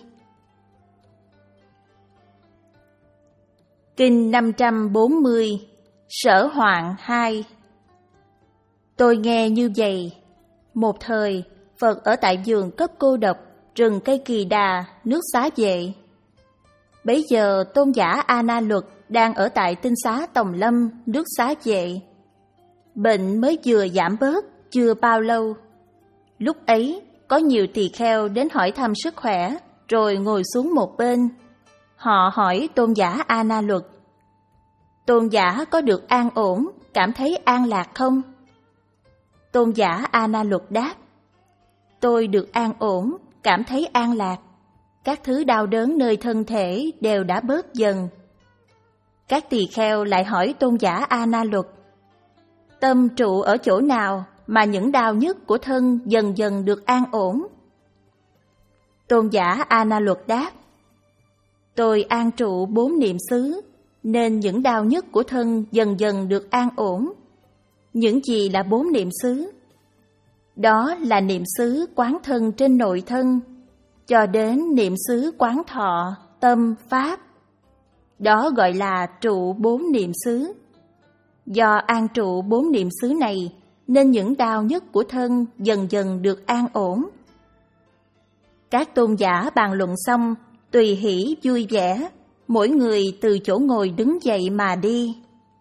Kinh năm trăm bốn mươi. Sở hoạn hai. Tôi nghe như vậy. Một thời, Phật ở tại vườn cấp cô độc, rừng cây kỳ đà, nước Xá Vệ. Bấy giờ tôn giả A Na Luật đang ở tại tinh xá Tòng Lâm, nước Xá Vệ. Bệnh mới vừa giảm bớt, chưa bao lâu. Lúc ấy, có nhiều tỳ kheo đến hỏi thăm sức khỏe, rồi ngồi xuống một bên. Họ hỏi tôn giả A Na Luật: Tôn giả có được an ổn, cảm thấy an lạc không? Tôn giả A Na Luật đáp: Tôi được an ổn, cảm thấy an lạc. Các thứ đau đớn nơi thân thể đều đã bớt dần. Các tỳ kheo lại hỏi tôn giả A Na Luật: Tâm trụ ở chỗ nào mà những đau nhức của thân dần dần được an ổn? Tôn giả A Na Luật đáp: Tôi an trụ bốn niệm xứ, nên những đau nhức của thân dần dần được an ổn. Những gì là bốn niệm xứ? Đó là niệm xứ quán thân trên nội thân, cho đến niệm xứ quán thọ, tâm, pháp. Đó gọi là trụ bốn niệm xứ. Do an trụ bốn niệm xứ này, nên những đau nhức của thân dần dần được an ổn. Các tôn giả bàn luận xong, tùy hỷ vui vẻ, mỗi người từ chỗ ngồi đứng dậy mà đi.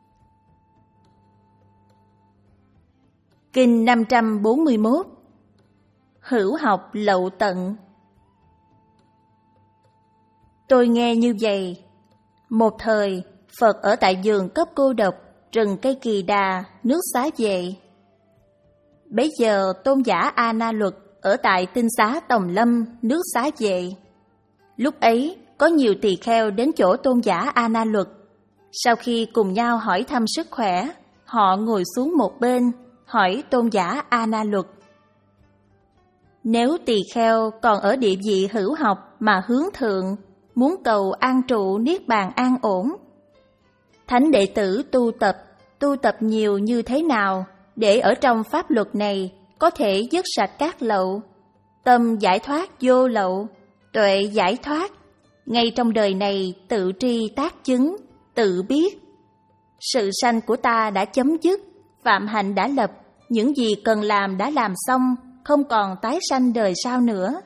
Kinh năm trăm bốn mươi mốt. Hữu học lậu tận. Tôi nghe như vậy. Một thời, Phật ở tại vườn cấp cô độc, rừng cây kỳ đà, nước Xá Vệ. Bấy giờ tôn giả A Na Luật ở tại Tinh Xá Tòng Lâm, nước Xá Vệ. Lúc ấy, có nhiều tỳ kheo đến chỗ tôn giả A Na Luật. Sau khi cùng nhau hỏi thăm sức khỏe, họ ngồi xuống một bên, hỏi tôn giả A Na Luật: nếu tỳ kheo còn ở địa vị hữu học mà hướng thượng, muốn cầu an trụ niết bàn an ổn, thánh đệ tử tu tập, tu tập nhiều như thế nào để ở trong pháp luật này có thể dứt sạch các lậu, tâm giải thoát vô lậu, tuệ giải thoát, ngay trong đời này tự tri tác chứng, tự biết. Sự sanh của ta đã chấm dứt, phạm hạnh đã lập, những gì cần làm đã làm xong, không còn tái sanh đời sau nữa.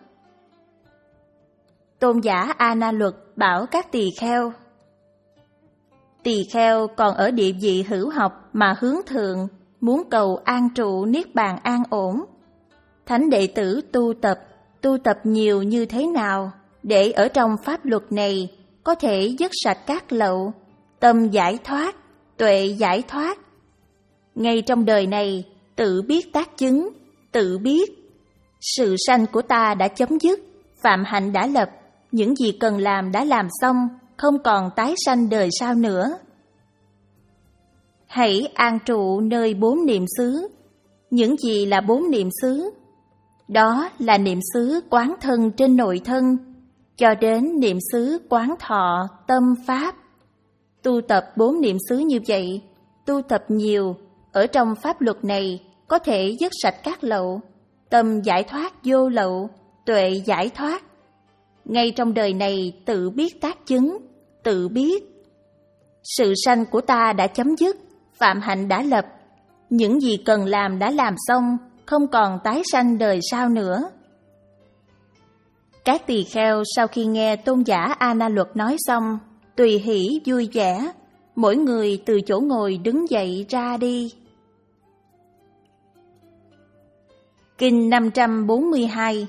Tôn giả A Na Luật bảo các tỳ kheo: tỳ kheo còn ở địa vị hữu học mà hướng thượng, muốn cầu an trụ niết bàn an ổn. Thánh đệ tử tu tập, tu tập nhiều như thế nào để ở trong pháp luật này có thể dứt sạch các lậu, tâm giải thoát, tuệ giải thoát. Ngay trong đời này tự biết tác chứng, tự biết. Sự sanh của ta đã chấm dứt, phạm hạnh đã lập, những gì cần làm đã làm xong, không còn tái sanh đời sau nữa. Hãy an trụ nơi bốn niệm xứ. Những gì là bốn niệm xứ? Đó là niệm xứ quán thân trên nội thân, cho đến niệm xứ quán thọ, tâm, pháp. Tu tập bốn niệm xứ như vậy, tu tập nhiều, ở trong pháp luật này có thể dứt sạch các lậu, tâm giải thoát vô lậu, tuệ giải thoát. Ngay trong đời này tự biết tác chứng, tự biết. Sự sanh của ta đã chấm dứt, phạm hạnh đã lập, những gì cần làm đã làm xong, không còn tái sanh đời sau nữa. Các tỳ kheo sau khi nghe tôn giả A Na Luật nói xong, tùy hỷ vui vẻ, mỗi người từ chỗ ngồi đứng dậy ra đi. Kinh năm trăm bốn mươi hai.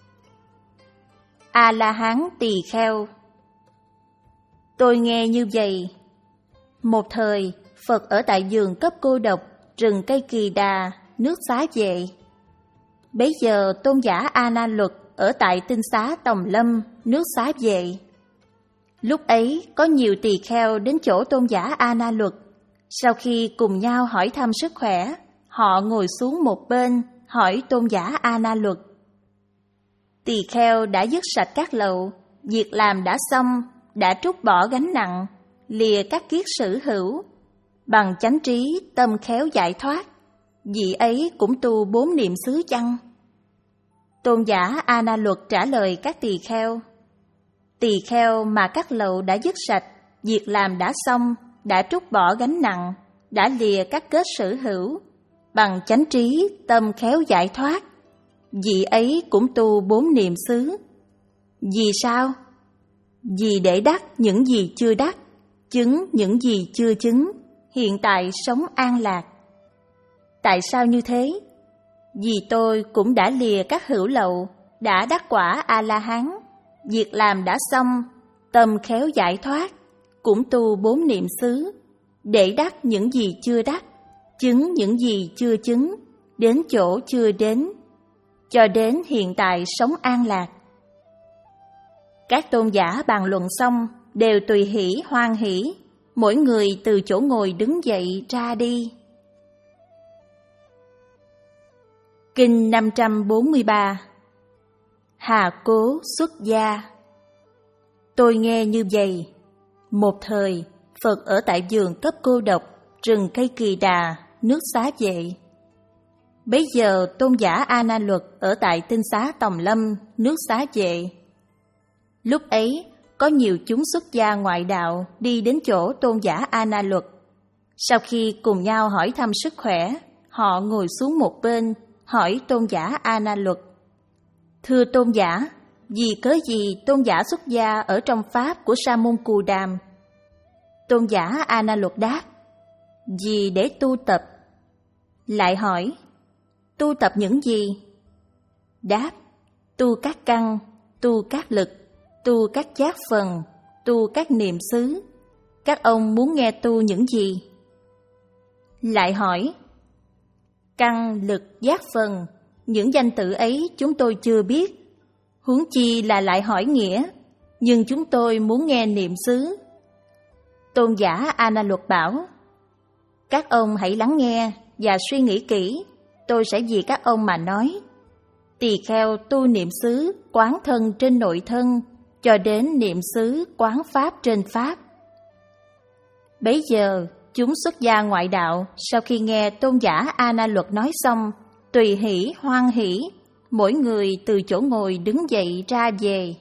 A-la-hán tỳ kheo. Tôi nghe như vậy. Một thời, Phật ở tại vườn cấp cô độc, rừng cây Kỳ Đà, nước Xá Vệ. Bấy giờ tôn giả A Na Luật ở tại Tinh Xá Tòng Lâm, nước Xá Vệ. Lúc ấy có nhiều tỳ kheo đến chỗ tôn giả A Na Luật. Sau khi cùng nhau hỏi thăm sức khỏe, họ ngồi xuống một bên, hỏi tôn giả A Na Luật: tỳ kheo đã dứt sạch các lậu, việc làm đã xong, đã trút bỏ gánh nặng, lìa các kiết sử hữu, bằng chánh trí tâm khéo giải thoát, vị ấy cũng tu bốn niệm xứ chăng? Tôn giả A Na Luật trả lời các tỳ kheo: tỳ kheo mà các lậu đã dứt sạch, việc làm đã xong, đã trút bỏ gánh nặng, đã lìa các kết sử hữu, bằng chánh trí tâm khéo giải thoát, vị ấy cũng tu bốn niệm xứ. Vì sao? Vì để đắc những gì chưa đắc, chứng những gì chưa chứng, hiện tại sống an lạc. Tại sao như thế? Vì tôi cũng đã lìa các hữu lậu, đã đắc quả A-la-hán, việc làm đã xong, tâm khéo giải thoát, cũng tu bốn niệm xứ, để đắc những gì chưa đắc, chứng những gì chưa chứng, đến chỗ chưa đến, cho đến hiện tại sống an lạc. Các tôn giả bàn luận xong, đều tùy hỷ hoan hỷ, mỗi người từ chỗ ngồi đứng dậy ra đi. Kinh năm trăm bốn mươi ba. Hà Cố xuất gia. Tôi nghe như vậy. Một thời, Phật ở tại vườn cấp cô độc, rừng cây Kỳ Đà, nước Xá Vệ. Bấy giờ tôn giả A Na Luật ở tại Tinh Xá Tòng Lâm, nước Xá Vệ. Lúc ấy, có nhiều chúng xuất gia ngoại đạo đi đến chỗ tôn giả A Na Luật. Sau khi cùng nhau hỏi thăm sức khỏe, họ ngồi xuống một bên, hỏi tôn giả A Na Luật: thưa tôn giả, vì cớ gì tôn giả xuất gia ở trong pháp của Sa môn Cù Đàm? Tôn giả A Na Luật đáp: vì để tu tập. Lại hỏi: tu tập những gì? Đáp: tu các căn, tu các lực, tu các giác phần, tu các niệm xứ. Các ông muốn nghe tu những gì? Lại hỏi: căn, lực, giác phần, những danh tự ấy chúng tôi chưa biết, huống chi là lại hỏi nghĩa, nhưng chúng tôi muốn nghe niệm xứ. Tôn giả A Na Luật bảo, các ông hãy lắng nghe và suy nghĩ kỹ, tôi sẽ vì các ông mà nói. Tỳ kheo tu niệm xứ quán thân trên nội thân, cho đến niệm xứ quán pháp trên pháp. Bấy giờ, chúng xuất gia ngoại đạo sau khi nghe tôn giả A Na Luật nói xong, tùy hỷ hoan hỷ, mỗi người từ chỗ ngồi đứng dậy ra về.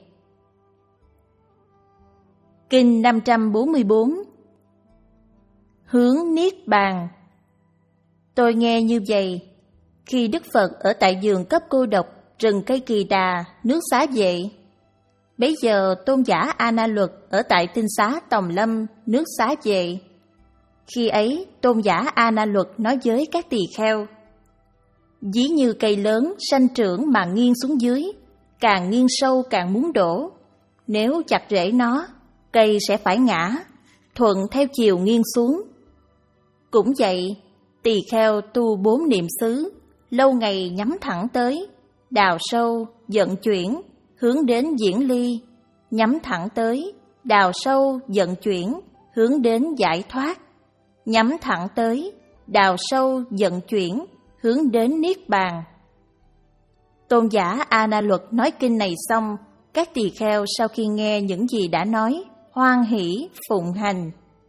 Kinh năm trăm bốn mươi bốn. Hướng Niết Bàn. Tôi nghe như vậy, khi Đức Phật ở tại vườn cấp cô độc, rừng cây Kỳ Đà, nước Xá Vệ. Bấy giờ tôn giả A Na Luật ở tại tinh xá Tòng Lâm, nước Xá Vệ. Khi ấy, tôn giả A Na Luật nói với các tỳ kheo, ví như cây lớn sanh trưởng mà nghiêng xuống dưới, càng nghiêng sâu càng muốn đổ. Nếu chặt rễ nó, cây sẽ phải ngã, thuận theo chiều nghiêng xuống. Cũng vậy, tỳ kheo tu bốn niệm xứ, lâu ngày nhắm thẳng tới, đào sâu, vận chuyển, hướng đến diễn ly, nhắm thẳng tới, đào sâu, vận chuyển, hướng đến giải thoát, nhắm thẳng tới, đào sâu, vận chuyển, hướng đến Niết Bàn. Tôn giả A Na Luật nói kinh này xong, các tỳ kheo sau khi nghe những gì đã nói, hoan hỷ phụng hành.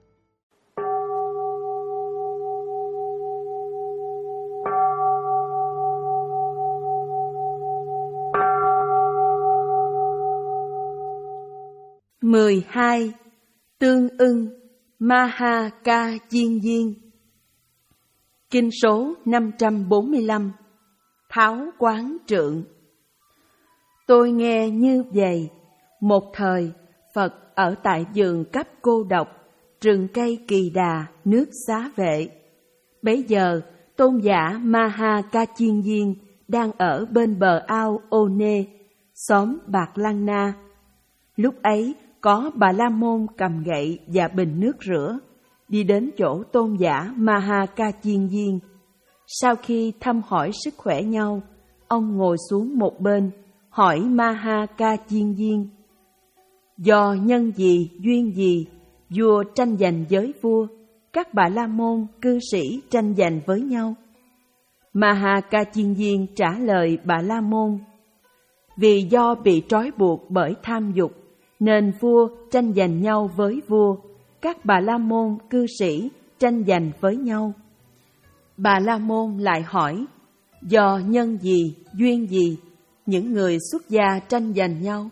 mười hai. Tương ưng Maha Ca Chiên Viên. Kinh số năm trăm bốn mươi lăm. Tháo quán trượng. Tôi nghe như vậy, một thời Phật ở tại vườn cấp cô độc, rừng cây Kỳ Đà, nước Xá Vệ. Bấy giờ tôn giả Maha Ca Chiên Viên đang ở bên bờ ao Ô Nê, xóm Bạc Lăng Na. Lúc ấy có Bà La Môn cầm gậy và bình nước rửa, đi đến chỗ tôn giả Maha Ca Chiên Viên. Sau khi thăm hỏi sức khỏe nhau, ông ngồi xuống một bên, hỏi Maha Ca Chiên Viên, do nhân gì, duyên gì, vua tranh giành với vua, các Bà La Môn cư sĩ tranh giành với nhau? Maha Ca Chiên Viên trả lời Bà La Môn, vì do bị trói buộc bởi tham dục, nên vua tranh giành nhau với vua, các Bà La Môn cư sĩ tranh giành với nhau. Bà La Môn lại hỏi, do nhân gì, duyên gì, những người xuất gia tranh giành nhau?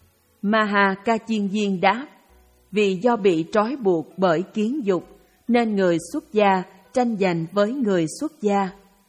Maha Ca Chiên Viên đáp, vì do bị trói buộc bởi kiến dục, nên người xuất gia tranh giành với người xuất gia.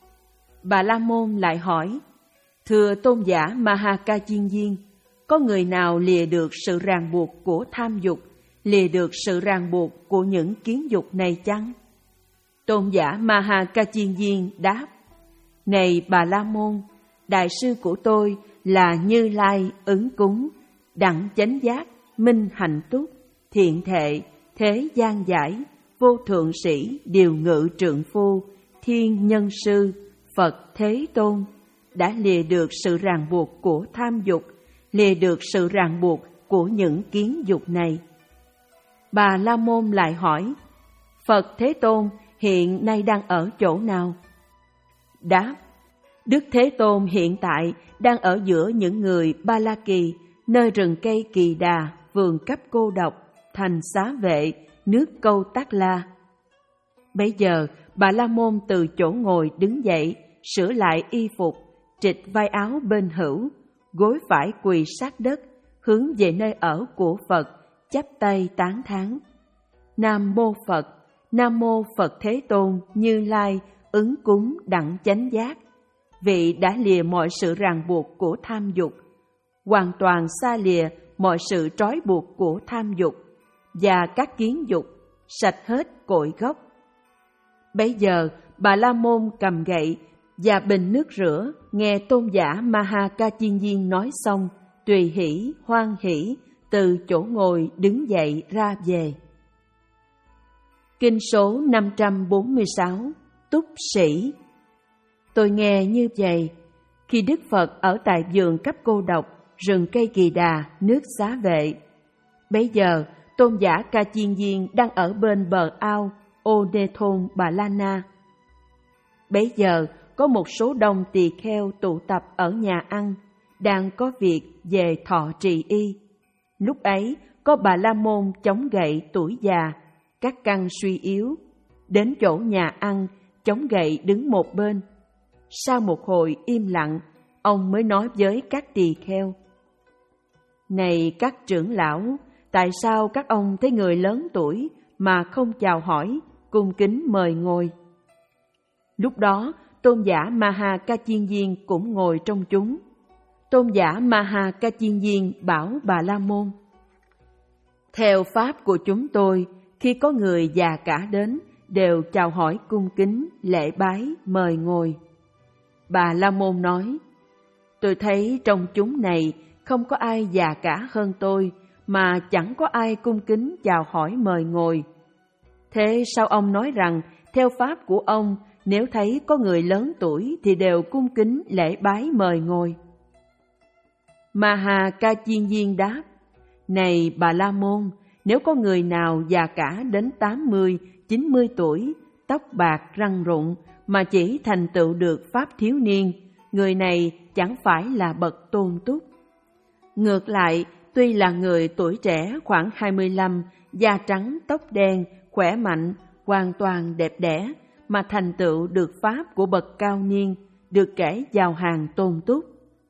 Bà La Môn lại hỏi, thưa tôn giả Maha Ca Chiên Viên, có người nào lìa được sự ràng buộc của tham dục, lìa được sự ràng buộc của những kiến dục này chăng? Tôn giả Maha Ca Chiên Viên đáp, này Bà La Môn, đại sư của tôi là Như Lai Ứng Cúng, đẳng chánh giác, minh hạnh túc, thiện thệ, thế gian giải, vô thượng sĩ, điều ngự trượng phu, thiên nhân sư, Phật Thế Tôn, đã lìa được sự ràng buộc của tham dục, lìa được sự ràng buộc của những kiến dục này. Bà La Môn lại hỏi, Phật Thế Tôn hiện nay đang ở chỗ nào? Đáp, Đức Thế Tôn hiện tại đang ở giữa những người Ba La Kỳ, nơi rừng cây Kỳ Đà, vườn cấp cô độc, thành Xá Vệ, nước Câu Tát La. Bấy giờ, Bà La Môn từ chỗ ngồi đứng dậy, sửa lại y phục, trịch vai áo bên hữu, gối phải quỳ sát đất, hướng về nơi ở của Phật, chắp tay tán thán. Nam mô Phật, Nam mô Phật Thế Tôn Như Lai Ứng Cúng đẳng chánh giác, vị đã lìa mọi sự ràng buộc của tham dục, hoàn toàn xa lìa mọi sự trói buộc của tham dục và các kiến dục, sạch hết cội gốc. Bấy giờ Bà La Môn cầm gậy và bình nước rửa, nghe tôn giả Maha Ca Chiên Viên nói xong, tùy hỷ hoan hỷ từ chỗ ngồi đứng dậy ra về. Kinh số năm trăm bốn mươi sáu. Túc Sĩ. Tôi nghe như vậy, khi Đức Phật ở tại vườn Cấp Cô Độc, rừng cây Kỳ Đà, nước Xá Vệ. Bấy giờ, tôn giả Ca Chiên Viên đang ở bên bờ ao Ô Đê Thôn Bà La Na. Bấy giờ, có một số đông tỳ kheo tụ tập ở nhà ăn, đang có việc về thọ trì y. Lúc ấy, có Bà La Môn chống gậy tuổi già, các căn suy yếu, đến chỗ nhà ăn, chống gậy đứng một bên. Sau một hồi im lặng, ông mới nói với các tỳ kheo: Này các trưởng lão, tại sao các ông thấy người lớn tuổi mà không chào hỏi, cung kính mời ngồi? Lúc đó, tôn giả Maha Ca Chiên Viên cũng ngồi trong chúng. Tôn giả Maha Ca Chiên Viên bảo Bà La Môn: Theo pháp của chúng tôi, khi có người già cả đến, đều chào hỏi cung kính, lễ bái, mời ngồi. Bà La Môn nói: Tôi thấy trong chúng này không có ai già cả hơn tôi, mà chẳng có ai cung kính chào hỏi mời ngồi. Thế sao ông nói rằng, theo pháp của ông, nếu thấy có người lớn tuổi thì đều cung kính lễ bái mời ngồi? Maha Ca Chiên Viên đáp: Này Bà La Môn, nếu có người nào già cả đến tám mươi, chín mươi tuổi, tóc bạc răng rụng, mà chỉ thành tựu được pháp thiếu niên, người này chẳng phải là bậc tôn túc. Ngược lại, tuy là người tuổi trẻ khoảng hai mươi lăm, da trắng tóc đen, khỏe mạnh, hoàn toàn đẹp đẽ, mà thành tựu được pháp của bậc cao niên, được kể vào hàng tôn túc.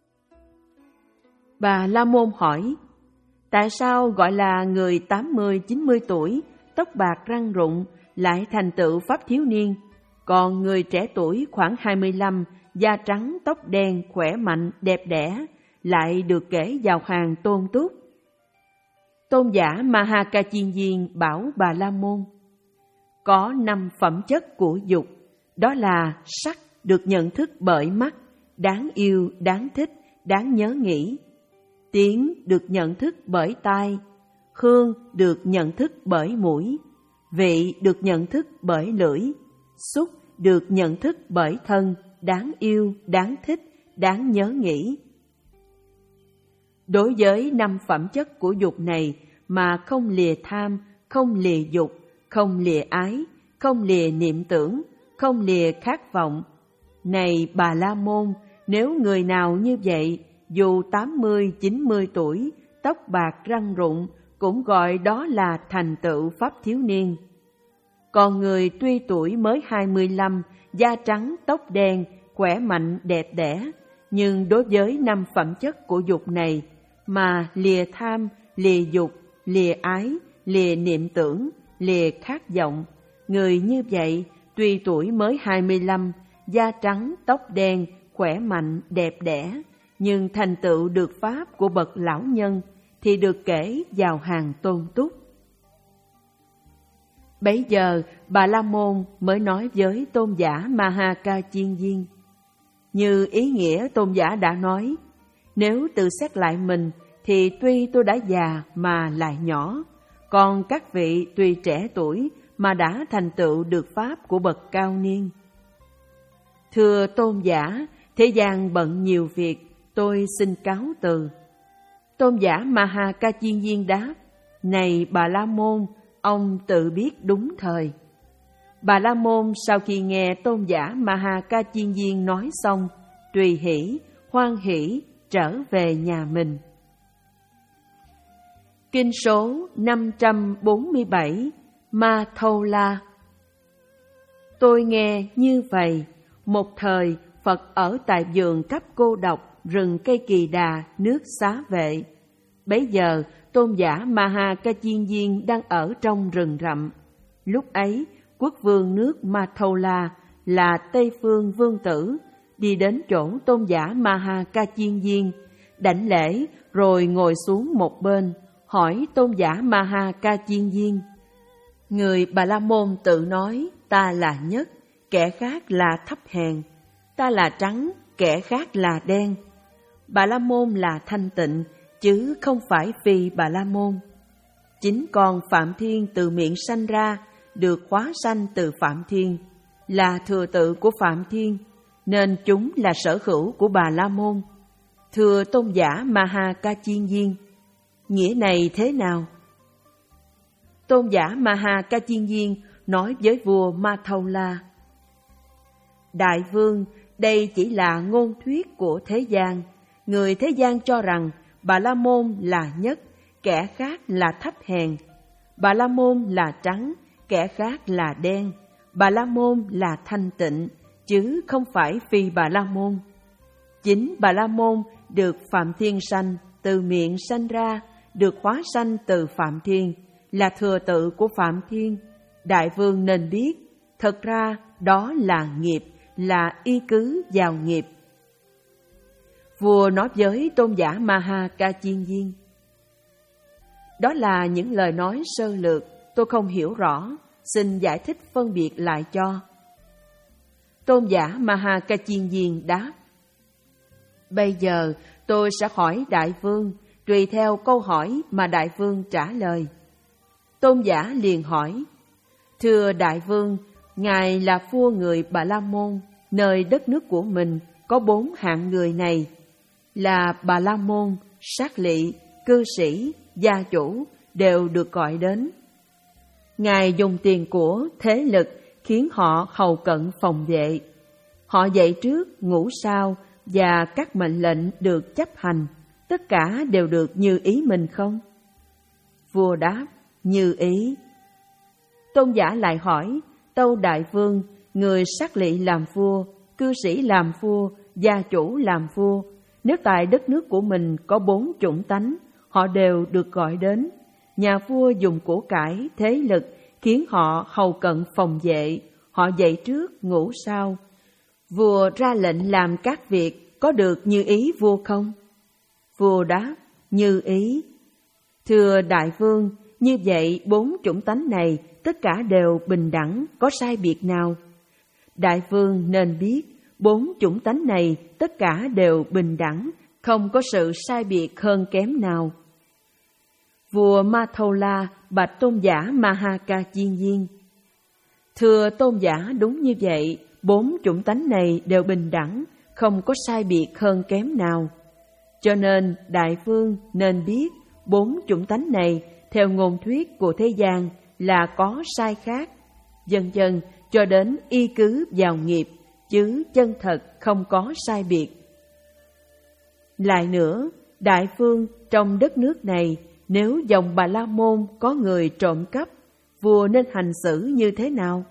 Bà La Môn hỏi: Tại sao gọi là người tám mươi, chín mươi tuổi, tóc bạc răng rụng, lại thành tựu pháp thiếu niên, còn người trẻ tuổi khoảng hai mươi lăm, da trắng tóc đen, khỏe mạnh, đẹp đẽ, lại được kể vào hàng tôn túc? Tôn giả Maha Ca Chiên Viên bảo Bà La Môn: Có năm phẩm chất của dục, đó là sắc được nhận thức bởi mắt, đáng yêu, đáng thích, đáng nhớ nghĩ; tiếng được nhận thức bởi tai; hương được nhận thức bởi mũi; vị được nhận thức bởi lưỡi; xúc được nhận thức bởi thân, đáng yêu, đáng thích, đáng nhớ nghĩ. Đối với năm phẩm chất của dục này mà không lìa tham, không lìa dục, không lìa ái, không lìa niệm tưởng, không lìa khát vọng, này Bà La Môn, nếu người nào như vậy, dù tám mươi, chín mươi tuổi, tóc bạc răng rụng, cũng gọi đó là thành tựu pháp thiếu niên. Còn người tuy tuổi mới hai mươi lăm, da trắng, tóc đen, khỏe mạnh, đẹp đẽ, nhưng đối với năm phẩm chất của dục này mà lìa tham, lìa dục, lìa ái, lìa niệm tưởng, lìa khát vọng, người như vậy tuy tuổi mới hai mươi lăm, da trắng, tóc đen, khỏe mạnh, đẹp đẽ, nhưng thành tựu được pháp của bậc lão nhân thì được kể vào hàng tôn túc. Bấy giờ Bà La Môn mới nói với tôn giả Maha Ca Chiên Viên: Như ý nghĩa tôn giả đã nói, nếu tự xét lại mình thì tuy tôi đã già mà lại nhỏ, còn các vị tuy trẻ tuổi mà đã thành tựu được pháp của bậc cao niên. Thưa tôn giả, thế gian bận nhiều việc, tôi xin cáo từ. Tôn giả Maha Ca Chiên Viên đáp: Này Bà La Môn, ông tự biết đúng thời. Bà La Môn sau khi nghe tôn giả Maha Ca Chiên Viên nói xong, tùy hỷ, hoan hỷ trở về nhà mình. Kinh số năm trăm bốn mươi bảy, Ma Thâu La. Tôi nghe như vậy, một thời Phật ở tại vườn Cấp Cô Độc, rừng cây Kỳ Đà, nước Xá Vệ. Bấy giờ tôn giả Maha Ca Chiên Viên đang ở trong rừng rậm. Lúc ấy, quốc vương nước Ma Thâu La là Tây Phương Vương Tử đi đến chỗ tôn giả Maha Ca Chiên Viên, đảnh lễ rồi ngồi xuống một bên, hỏi tôn giả Maha Ca Chiên Viên: Người Bà La Môn tự nói ta là nhất, kẻ khác là thấp hèn; ta là trắng, kẻ khác là đen. Bà La Môn là thanh tịnh, chứ không phải Phi Bà La Môn. Chính con Phạm Thiên từ miệng sanh ra, được hóa sanh từ Phạm Thiên, là thừa tự của Phạm Thiên, nên chúng là sở hữu của Bà La Môn. Thưa tôn giả Maha Ca Chiên Viên, nghĩa này thế nào? Tôn giả Maha Ca Chiên Viên nói với vua Mathaula: Đại vương, đây chỉ là ngôn thuyết của thế gian. Người thế gian cho rằng Bà La Môn là nhất, kẻ khác là thấp hèn. Bà La Môn là trắng, kẻ khác là đen. Bà La Môn là thanh tịnh, chứ không phải phi Bà La Môn. Chính Bà La Môn được Phạm Thiên sanh, từ miệng sanh ra, được hóa sanh từ Phạm Thiên, là thừa tự của Phạm Thiên. Đại vương nên biết, thật ra đó là nghiệp, là y cứ vào nghiệp. Vua nói với tôn giả Maha Ca Chiên Viên: Đó là những lời nói sơ lược, tôi không hiểu rõ, xin giải thích phân biệt lại cho. Tôn giả Maha Ca Chiên Viên đáp: Bây giờ tôi sẽ hỏi đại vương, tùy theo câu hỏi mà đại vương trả lời. Tôn giả liền hỏi: Thưa đại vương, ngài là vua người Bà La Môn, nơi đất nước của mình có bốn hạng người này là Bà La Môn, sát lị, cư sĩ, gia chủ đều được gọi đến. Ngài dùng tiền của, thế lực khiến họ hầu cận phòng vệ. Họ dậy trước, ngủ sau và các mệnh lệnh được chấp hành, tất cả đều được như ý mình không? Vua đáp: Như ý. Tôn giả lại hỏi: Tâu đại vương, người sát lị làm vua, cư sĩ làm vua, gia chủ làm vua, nếu tại đất nước của mình có bốn chủng tánh, họ đều được gọi đến. Nhà vua dùng của cải, thế lực khiến họ hầu cận phòng vệ. Họ dậy trước, ngủ sau. Vua ra lệnh làm các việc, có được như ý vua không? Vua đáp: Như ý. Thưa đại vương, như vậy bốn chủng tánh này tất cả đều bình đẳng, có sai biệt nào? Đại vương nên biết, bốn chủng tánh này tất cả đều bình đẳng, không có sự sai biệt hơn kém nào. Vua Mathaula bạch tôn giả Maha Ca Chiên Viên: Thưa tôn giả, đúng như vậy, bốn chủng tánh này đều bình đẳng, không có sai biệt hơn kém nào. Cho nên đại vương nên biết, bốn chủng tánh này theo ngôn thuyết của thế gian là có sai khác, dần dần cho đến y cứ vào nghiệp, chứ chân thật không có sai biệt. Lại nữa, đại vương, trong đất nước này, nếu dòng Bà La Môn có người trộm cắp, vua nên hành xử như thế nào?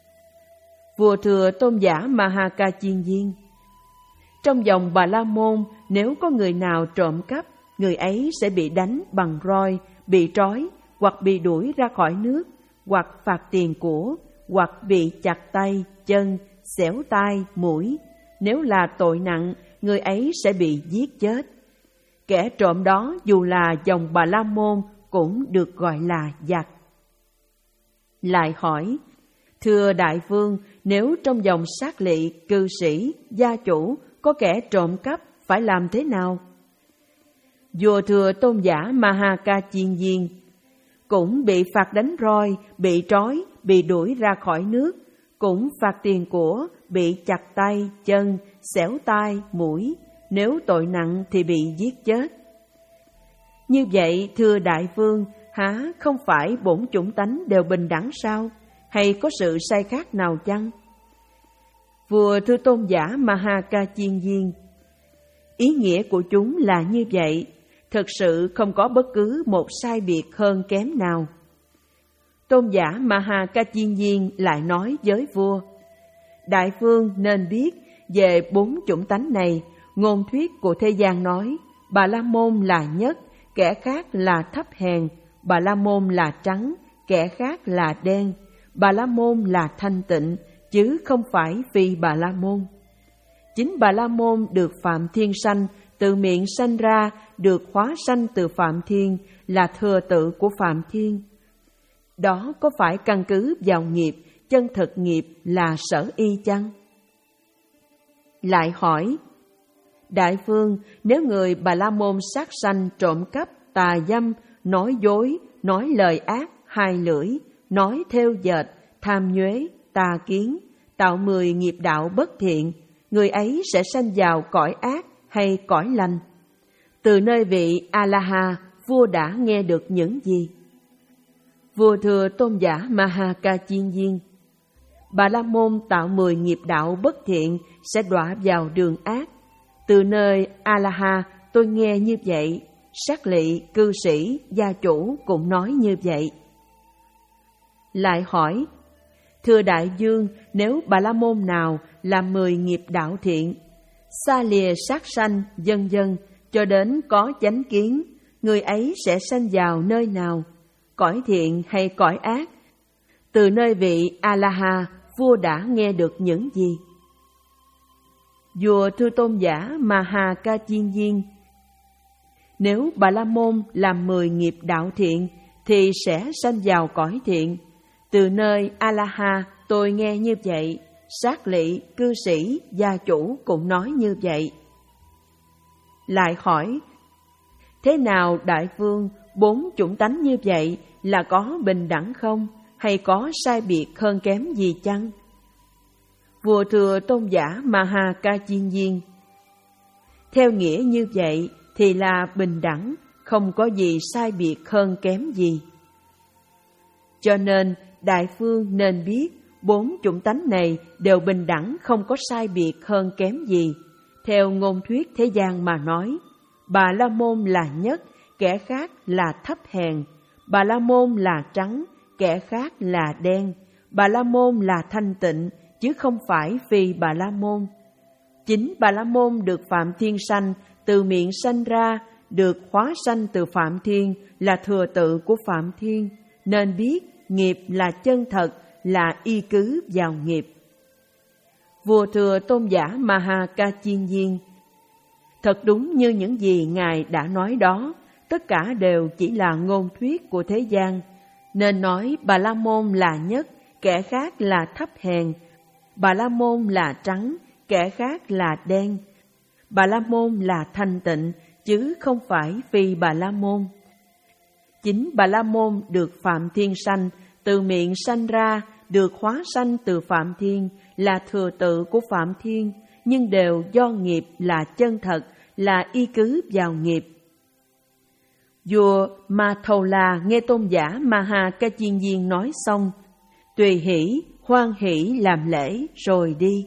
Vua thưa tôn giả Maha Ca Chiên Viên: Trong dòng Bà La Môn, nếu có người nào trộm cắp, người ấy sẽ bị đánh bằng roi, bị trói, hoặc bị đuổi ra khỏi nước, hoặc phạt tiền của, hoặc bị chặt tay, chân, xẻo tai, mũi. Nếu là tội nặng, người ấy sẽ bị giết chết. Kẻ trộm đó dù là dòng Bà La Môn cũng được gọi là giặc. Lại hỏi: Thưa đại vương, nếu trong dòng sát lị, cư sĩ, gia chủ có kẻ trộm cắp, phải làm thế nào? Vua thưa tôn giả Maha Ca Chiên Viên: Cũng bị phạt đánh roi, bị trói, bị đuổi ra khỏi nước, cũng phạt tiền của, bị chặt tay, chân, xẻo tai, mũi. Nếu tội nặng thì bị giết chết. Như vậy, thưa đại vương, há không phải bổn chủng tánh đều bình đẳng sao? Hay có sự sai khác nào chăng? Vua thưa tôn giả Maha Ca Chiên Viên: Ý nghĩa của chúng là như vậy, thực sự không có bất cứ một sai biệt hơn kém nào. Tôn giả Maha Ca Chiên Viên lại nói với vua: Đại vương nên biết, về bốn chủng tánh này, ngôn thuyết của thế gian nói Bà La Môn là nhất, kẻ khác là thấp hèn. Bà La Môn là trắng, kẻ khác là đen. Bà La Môn là thanh tịnh, chứ không phải phi Bà La Môn. Chính Bà La Môn được Phạm Thiên sanh, từ miệng sanh ra, được hóa sanh từ Phạm Thiên, là thừa tự của Phạm Thiên. Đó có phải căn cứ vào nghiệp, chân thực nghiệp là sở y chăng? Lại hỏi: Đại vương, nếu người Bà La Môn sát sanh, trộm cắp, tà dâm, nói dối, nói lời ác, hai lưỡi, nói thêu dệt, tham nhuế, tà kiến, tạo mười nghiệp đạo bất thiện, người ấy sẽ sanh vào cõi ác hay cõi lành? Từ nơi vị A-la-ha, vua đã nghe được những gì? Vua thưa tôn giả Ma-ha Ca Chiên Viên: Bà La Môn tạo mười nghiệp đạo bất thiện sẽ đọa vào đường ác. Từ nơi A-la-ha tôi nghe như vậy, sát lị, cư sĩ, gia chủ cũng nói như vậy. Lại hỏi: Thưa đại vương, nếu Bà La Môn nào làm mười nghiệp đạo thiện, xa lìa sát sanh, vân vân, cho đến có chánh kiến, người ấy sẽ sanh vào nơi nào, cõi thiện hay cõi ác? Từ nơi vị A-la-ha, vua đã nghe được những gì? Vua thưa tôn giả Ma-ha Ca Chiên Viên: Nếu Bà La Môn làm mười nghiệp đạo thiện thì sẽ sanh vào cõi thiện. Từ nơi A-la-ha tôi nghe như vậy, sát lị, cư sĩ, gia chủ cũng nói như vậy. Lại hỏi: Thế nào đại vương, bốn chủng tánh như vậy là có bình đẳng không, hay có sai biệt hơn kém gì chăng? Vua thưa tôn giả Ma-ha Ca Chiên Viên: Theo nghĩa như vậy thì là bình đẳng, không có gì sai biệt hơn kém gì. Cho nên đại vương nên biết bốn chủng tánh này đều bình đẳng, không có sai biệt hơn kém gì. Theo ngôn thuyết thế gian mà nói, Bà La Môn là nhất, kẻ khác là thấp hèn. Bà La Môn là trắng, kẻ khác là đen. Bà La Môn là thanh tịnh, chứ không phải phi Bà La Môn. Chính Bà La Môn được Phạm Thiên sanh, từ miệng sanh ra, được hóa sanh từ Phạm Thiên, là thừa tự của Phạm Thiên. Nên biết nghiệp là chân thật, là y cứ vào nghiệp. Vua thưa tôn giả Ma-ha Ca Chiên Viên: Thật đúng như những gì Ngài đã nói đó, tất cả đều chỉ là ngôn thuyết của thế gian. Nên nói Bà La Môn là nhất, kẻ khác là thấp hèn. Bà La Môn là trắng, kẻ khác là đen. Bà La Môn là thanh tịnh, chứ không phải phi Bà La Môn. Chính Bà La Môn được Phạm Thiên sanh, từ miệng sanh ra, được hóa sanh từ Phạm Thiên, là thừa tự của Phạm Thiên, nhưng đều do nghiệp là chân thật, là y cứ vào nghiệp. Vua Ma Thâu La nghe tôn giả Ma-ha Ca Chiên Viên nói xong, tùy hỷ, hoan hỷ làm lễ rồi đi.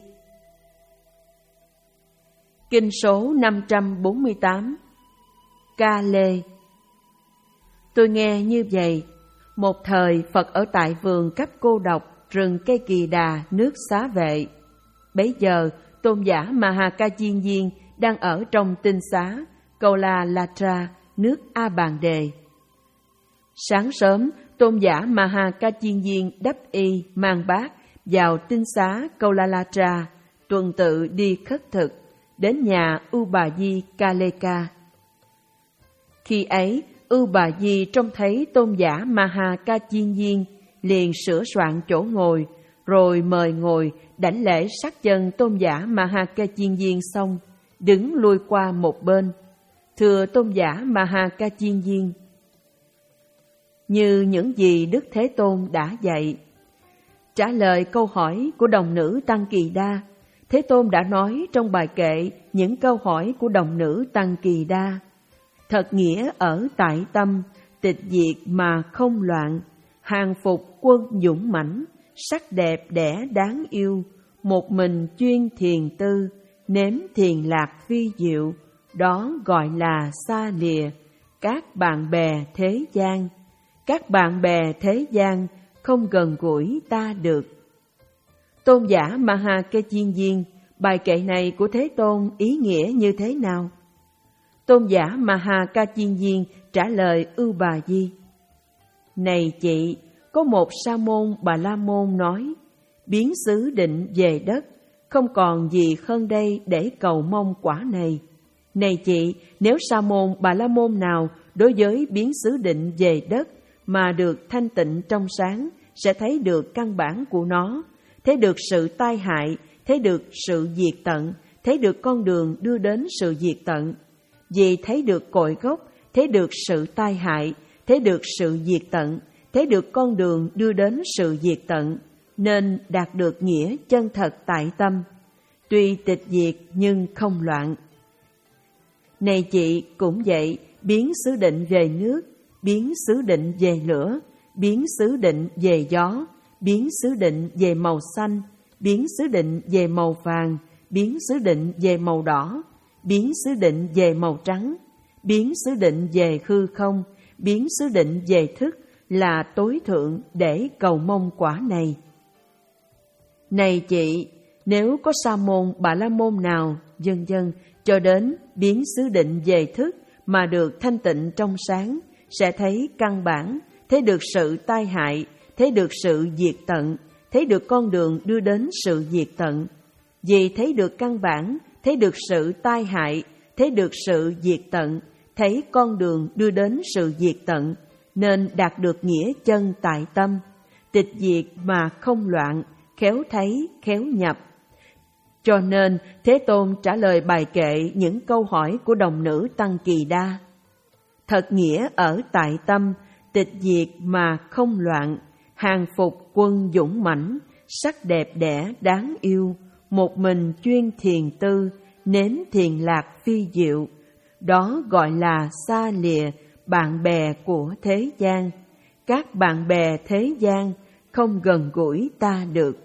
Kinh số năm trăm bốn mươi tám. Ca Lê. Tôi nghe như vậy, một thời Phật ở tại vườn Cấp Cô Độc, rừng cây Kỳ Đà, nước Xá Vệ. Bấy giờ tôn giả Ma-ha Ca Chiên Viên đang ở trong tinh xá Kaula Latra, nước A Bàn Đề. Sáng sớm, tôn giả Ma-ha Ca Chiên Viên đắp y mang bát vào tinh xá Kaula Latra, tuần tự đi khất thực, đến nhà U Bà Di Kaleka. Khi ấy, U Bà Di trông thấy tôn giả Ma-ha Ca Chiên Viên, liền sửa soạn chỗ ngồi, rồi mời ngồi, đảnh lễ sát chân tôn giả Ma-ha Ca Chiên Viên xong, đứng lui qua một bên. Thưa tôn giả Ma-ha Ca Chiên Viên: Như những gì Đức Thế Tôn đã dạy. Trả lời câu hỏi của đồng nữ Tăng Kỳ Đa, Thế Tôn đã nói trong bài kệ những câu hỏi của đồng nữ Tăng Kỳ Đa. Thật nghĩa ở tại tâm, tịch diệt mà không loạn, hàng phục quân dũng mãnh, sắc đẹp đẽ đáng yêu, một mình chuyên thiền tư, nếm thiền lạc phi diệu, đó gọi là xa lìa các bạn bè thế gian. Các bạn bè thế gian không gần gũi ta được. Tôn giả Ma-ha Ca Chiên Viên, bài kệ này của Thế Tôn ý nghĩa như thế nào? Tôn giả Ma-ha Ca Chiên Viên trả lời U Bà Di: Này chị, có một sa môn Bà La Môn nói, biến xứ định về đất, không còn gì hơn đây để cầu mong quả này. Này chị, nếu sa môn Bà La Môn nào đối với biến xứ định về đất mà được thanh tịnh trong sáng, sẽ thấy được căn bản của nó, thấy được sự tai hại, thấy được sự diệt tận, thấy được con đường đưa đến sự diệt tận. Vì thấy được cội gốc, thấy được sự tai hại, thấy được sự diệt tận, thấy được con đường đưa đến sự diệt tận, nên đạt được nghĩa chân thật tại tâm. tuy tịch diệt nhưng không loạn. Này chị cũng vậy, biến xứ định về nước, biến xứ định về lửa, biến xứ định về gió, biến xứ định về màu xanh, biến xứ định về màu vàng, biến xứ định về màu đỏ, biến xứ định về màu trắng, biến xứ định về hư không, biến xứ định về thức là tối thượng để cầu mong quả này. Này chị, nếu có sa môn Bà La Môn nào, vân vân, cho đến biến xứ định về thức mà được thanh tịnh trong sáng, sẽ thấy căn bản, thấy được sự tai hại, thấy được sự diệt tận, thấy được con đường đưa đến sự diệt tận. Vì thấy được căn bản, thấy được sự tai hại, thấy được sự diệt tận, thấy con đường đưa đến sự diệt tận, nên đạt được nghĩa chân tại tâm, tịch diệt mà không loạn, khéo thấy, khéo nhập. Cho nên Thế Tôn trả lời bài kệ những câu hỏi của đồng nữ Tăng Kỳ Đa. Thật nghĩa ở tại tâm, tịch diệt mà không loạn, hàng phục quân dũng mãnh, sắc đẹp đẽ đáng yêu, một mình chuyên thiền tư, nếm thiền lạc phi diệu. Đó gọi là xa lìa bạn bè của thế gian. Các bạn bè thế gian không gần gũi ta được.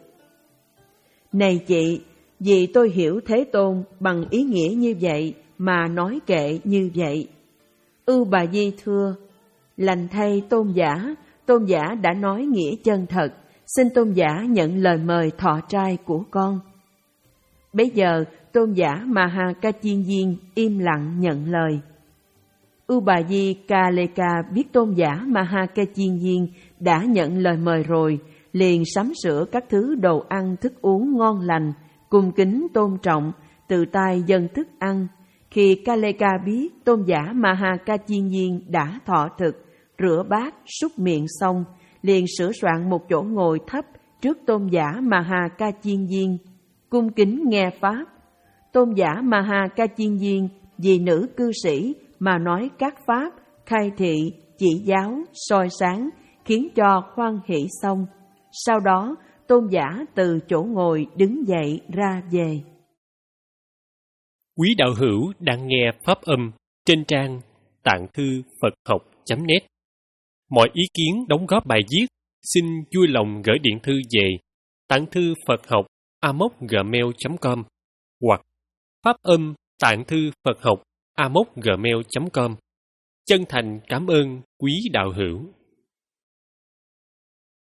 Này chị, vì tôi hiểu Thế Tôn bằng ý nghĩa như vậy mà nói kệ như vậy. Ưu Bà Di thưa, lành thay tôn giả, tôn giả đã nói nghĩa chân thật, xin tôn giả nhận lời mời thọ trai của con. Bấy giờ tôn giả Maha Ca Chiên Viên im lặng nhận lời. Ưu Bà Di Ca Lê Ca biết tôn giả Maha Ca Chiên Viên đã nhận lời mời rồi, liền sắm sửa các thứ đồ ăn thức uống ngon lành, cung kính tôn trọng, từ tay dâng thức ăn. Khi Ca Lê Ca biết tôn giả Maha Ca Chiên Viên đã thọ thực, rửa bát, súc miệng xong, liền sửa soạn một chỗ ngồi thấp trước tôn giả Maha Ca Chiên Viên, cung kính nghe pháp. Tôn giả Maha Ca Chiên Viên vì nữ cư sĩ mà nói các pháp, khai thị, chỉ giáo, soi sáng, khiến cho hoan hỷ xong. Sau đó, tôn giả từ chỗ ngồi đứng dậy ra về. Quý đạo hữu đang nghe pháp âm trên trang tạng thư Phật học chấm net. Mọi ý kiến đóng góp bài viết xin vui lòng gửi điện thư về tạng thư Phật học a mốc gmail chấm com hoặc pháp âm tạng thư Phật học a mốc gmail chấm com. Chân thành cảm ơn quý đạo hữu.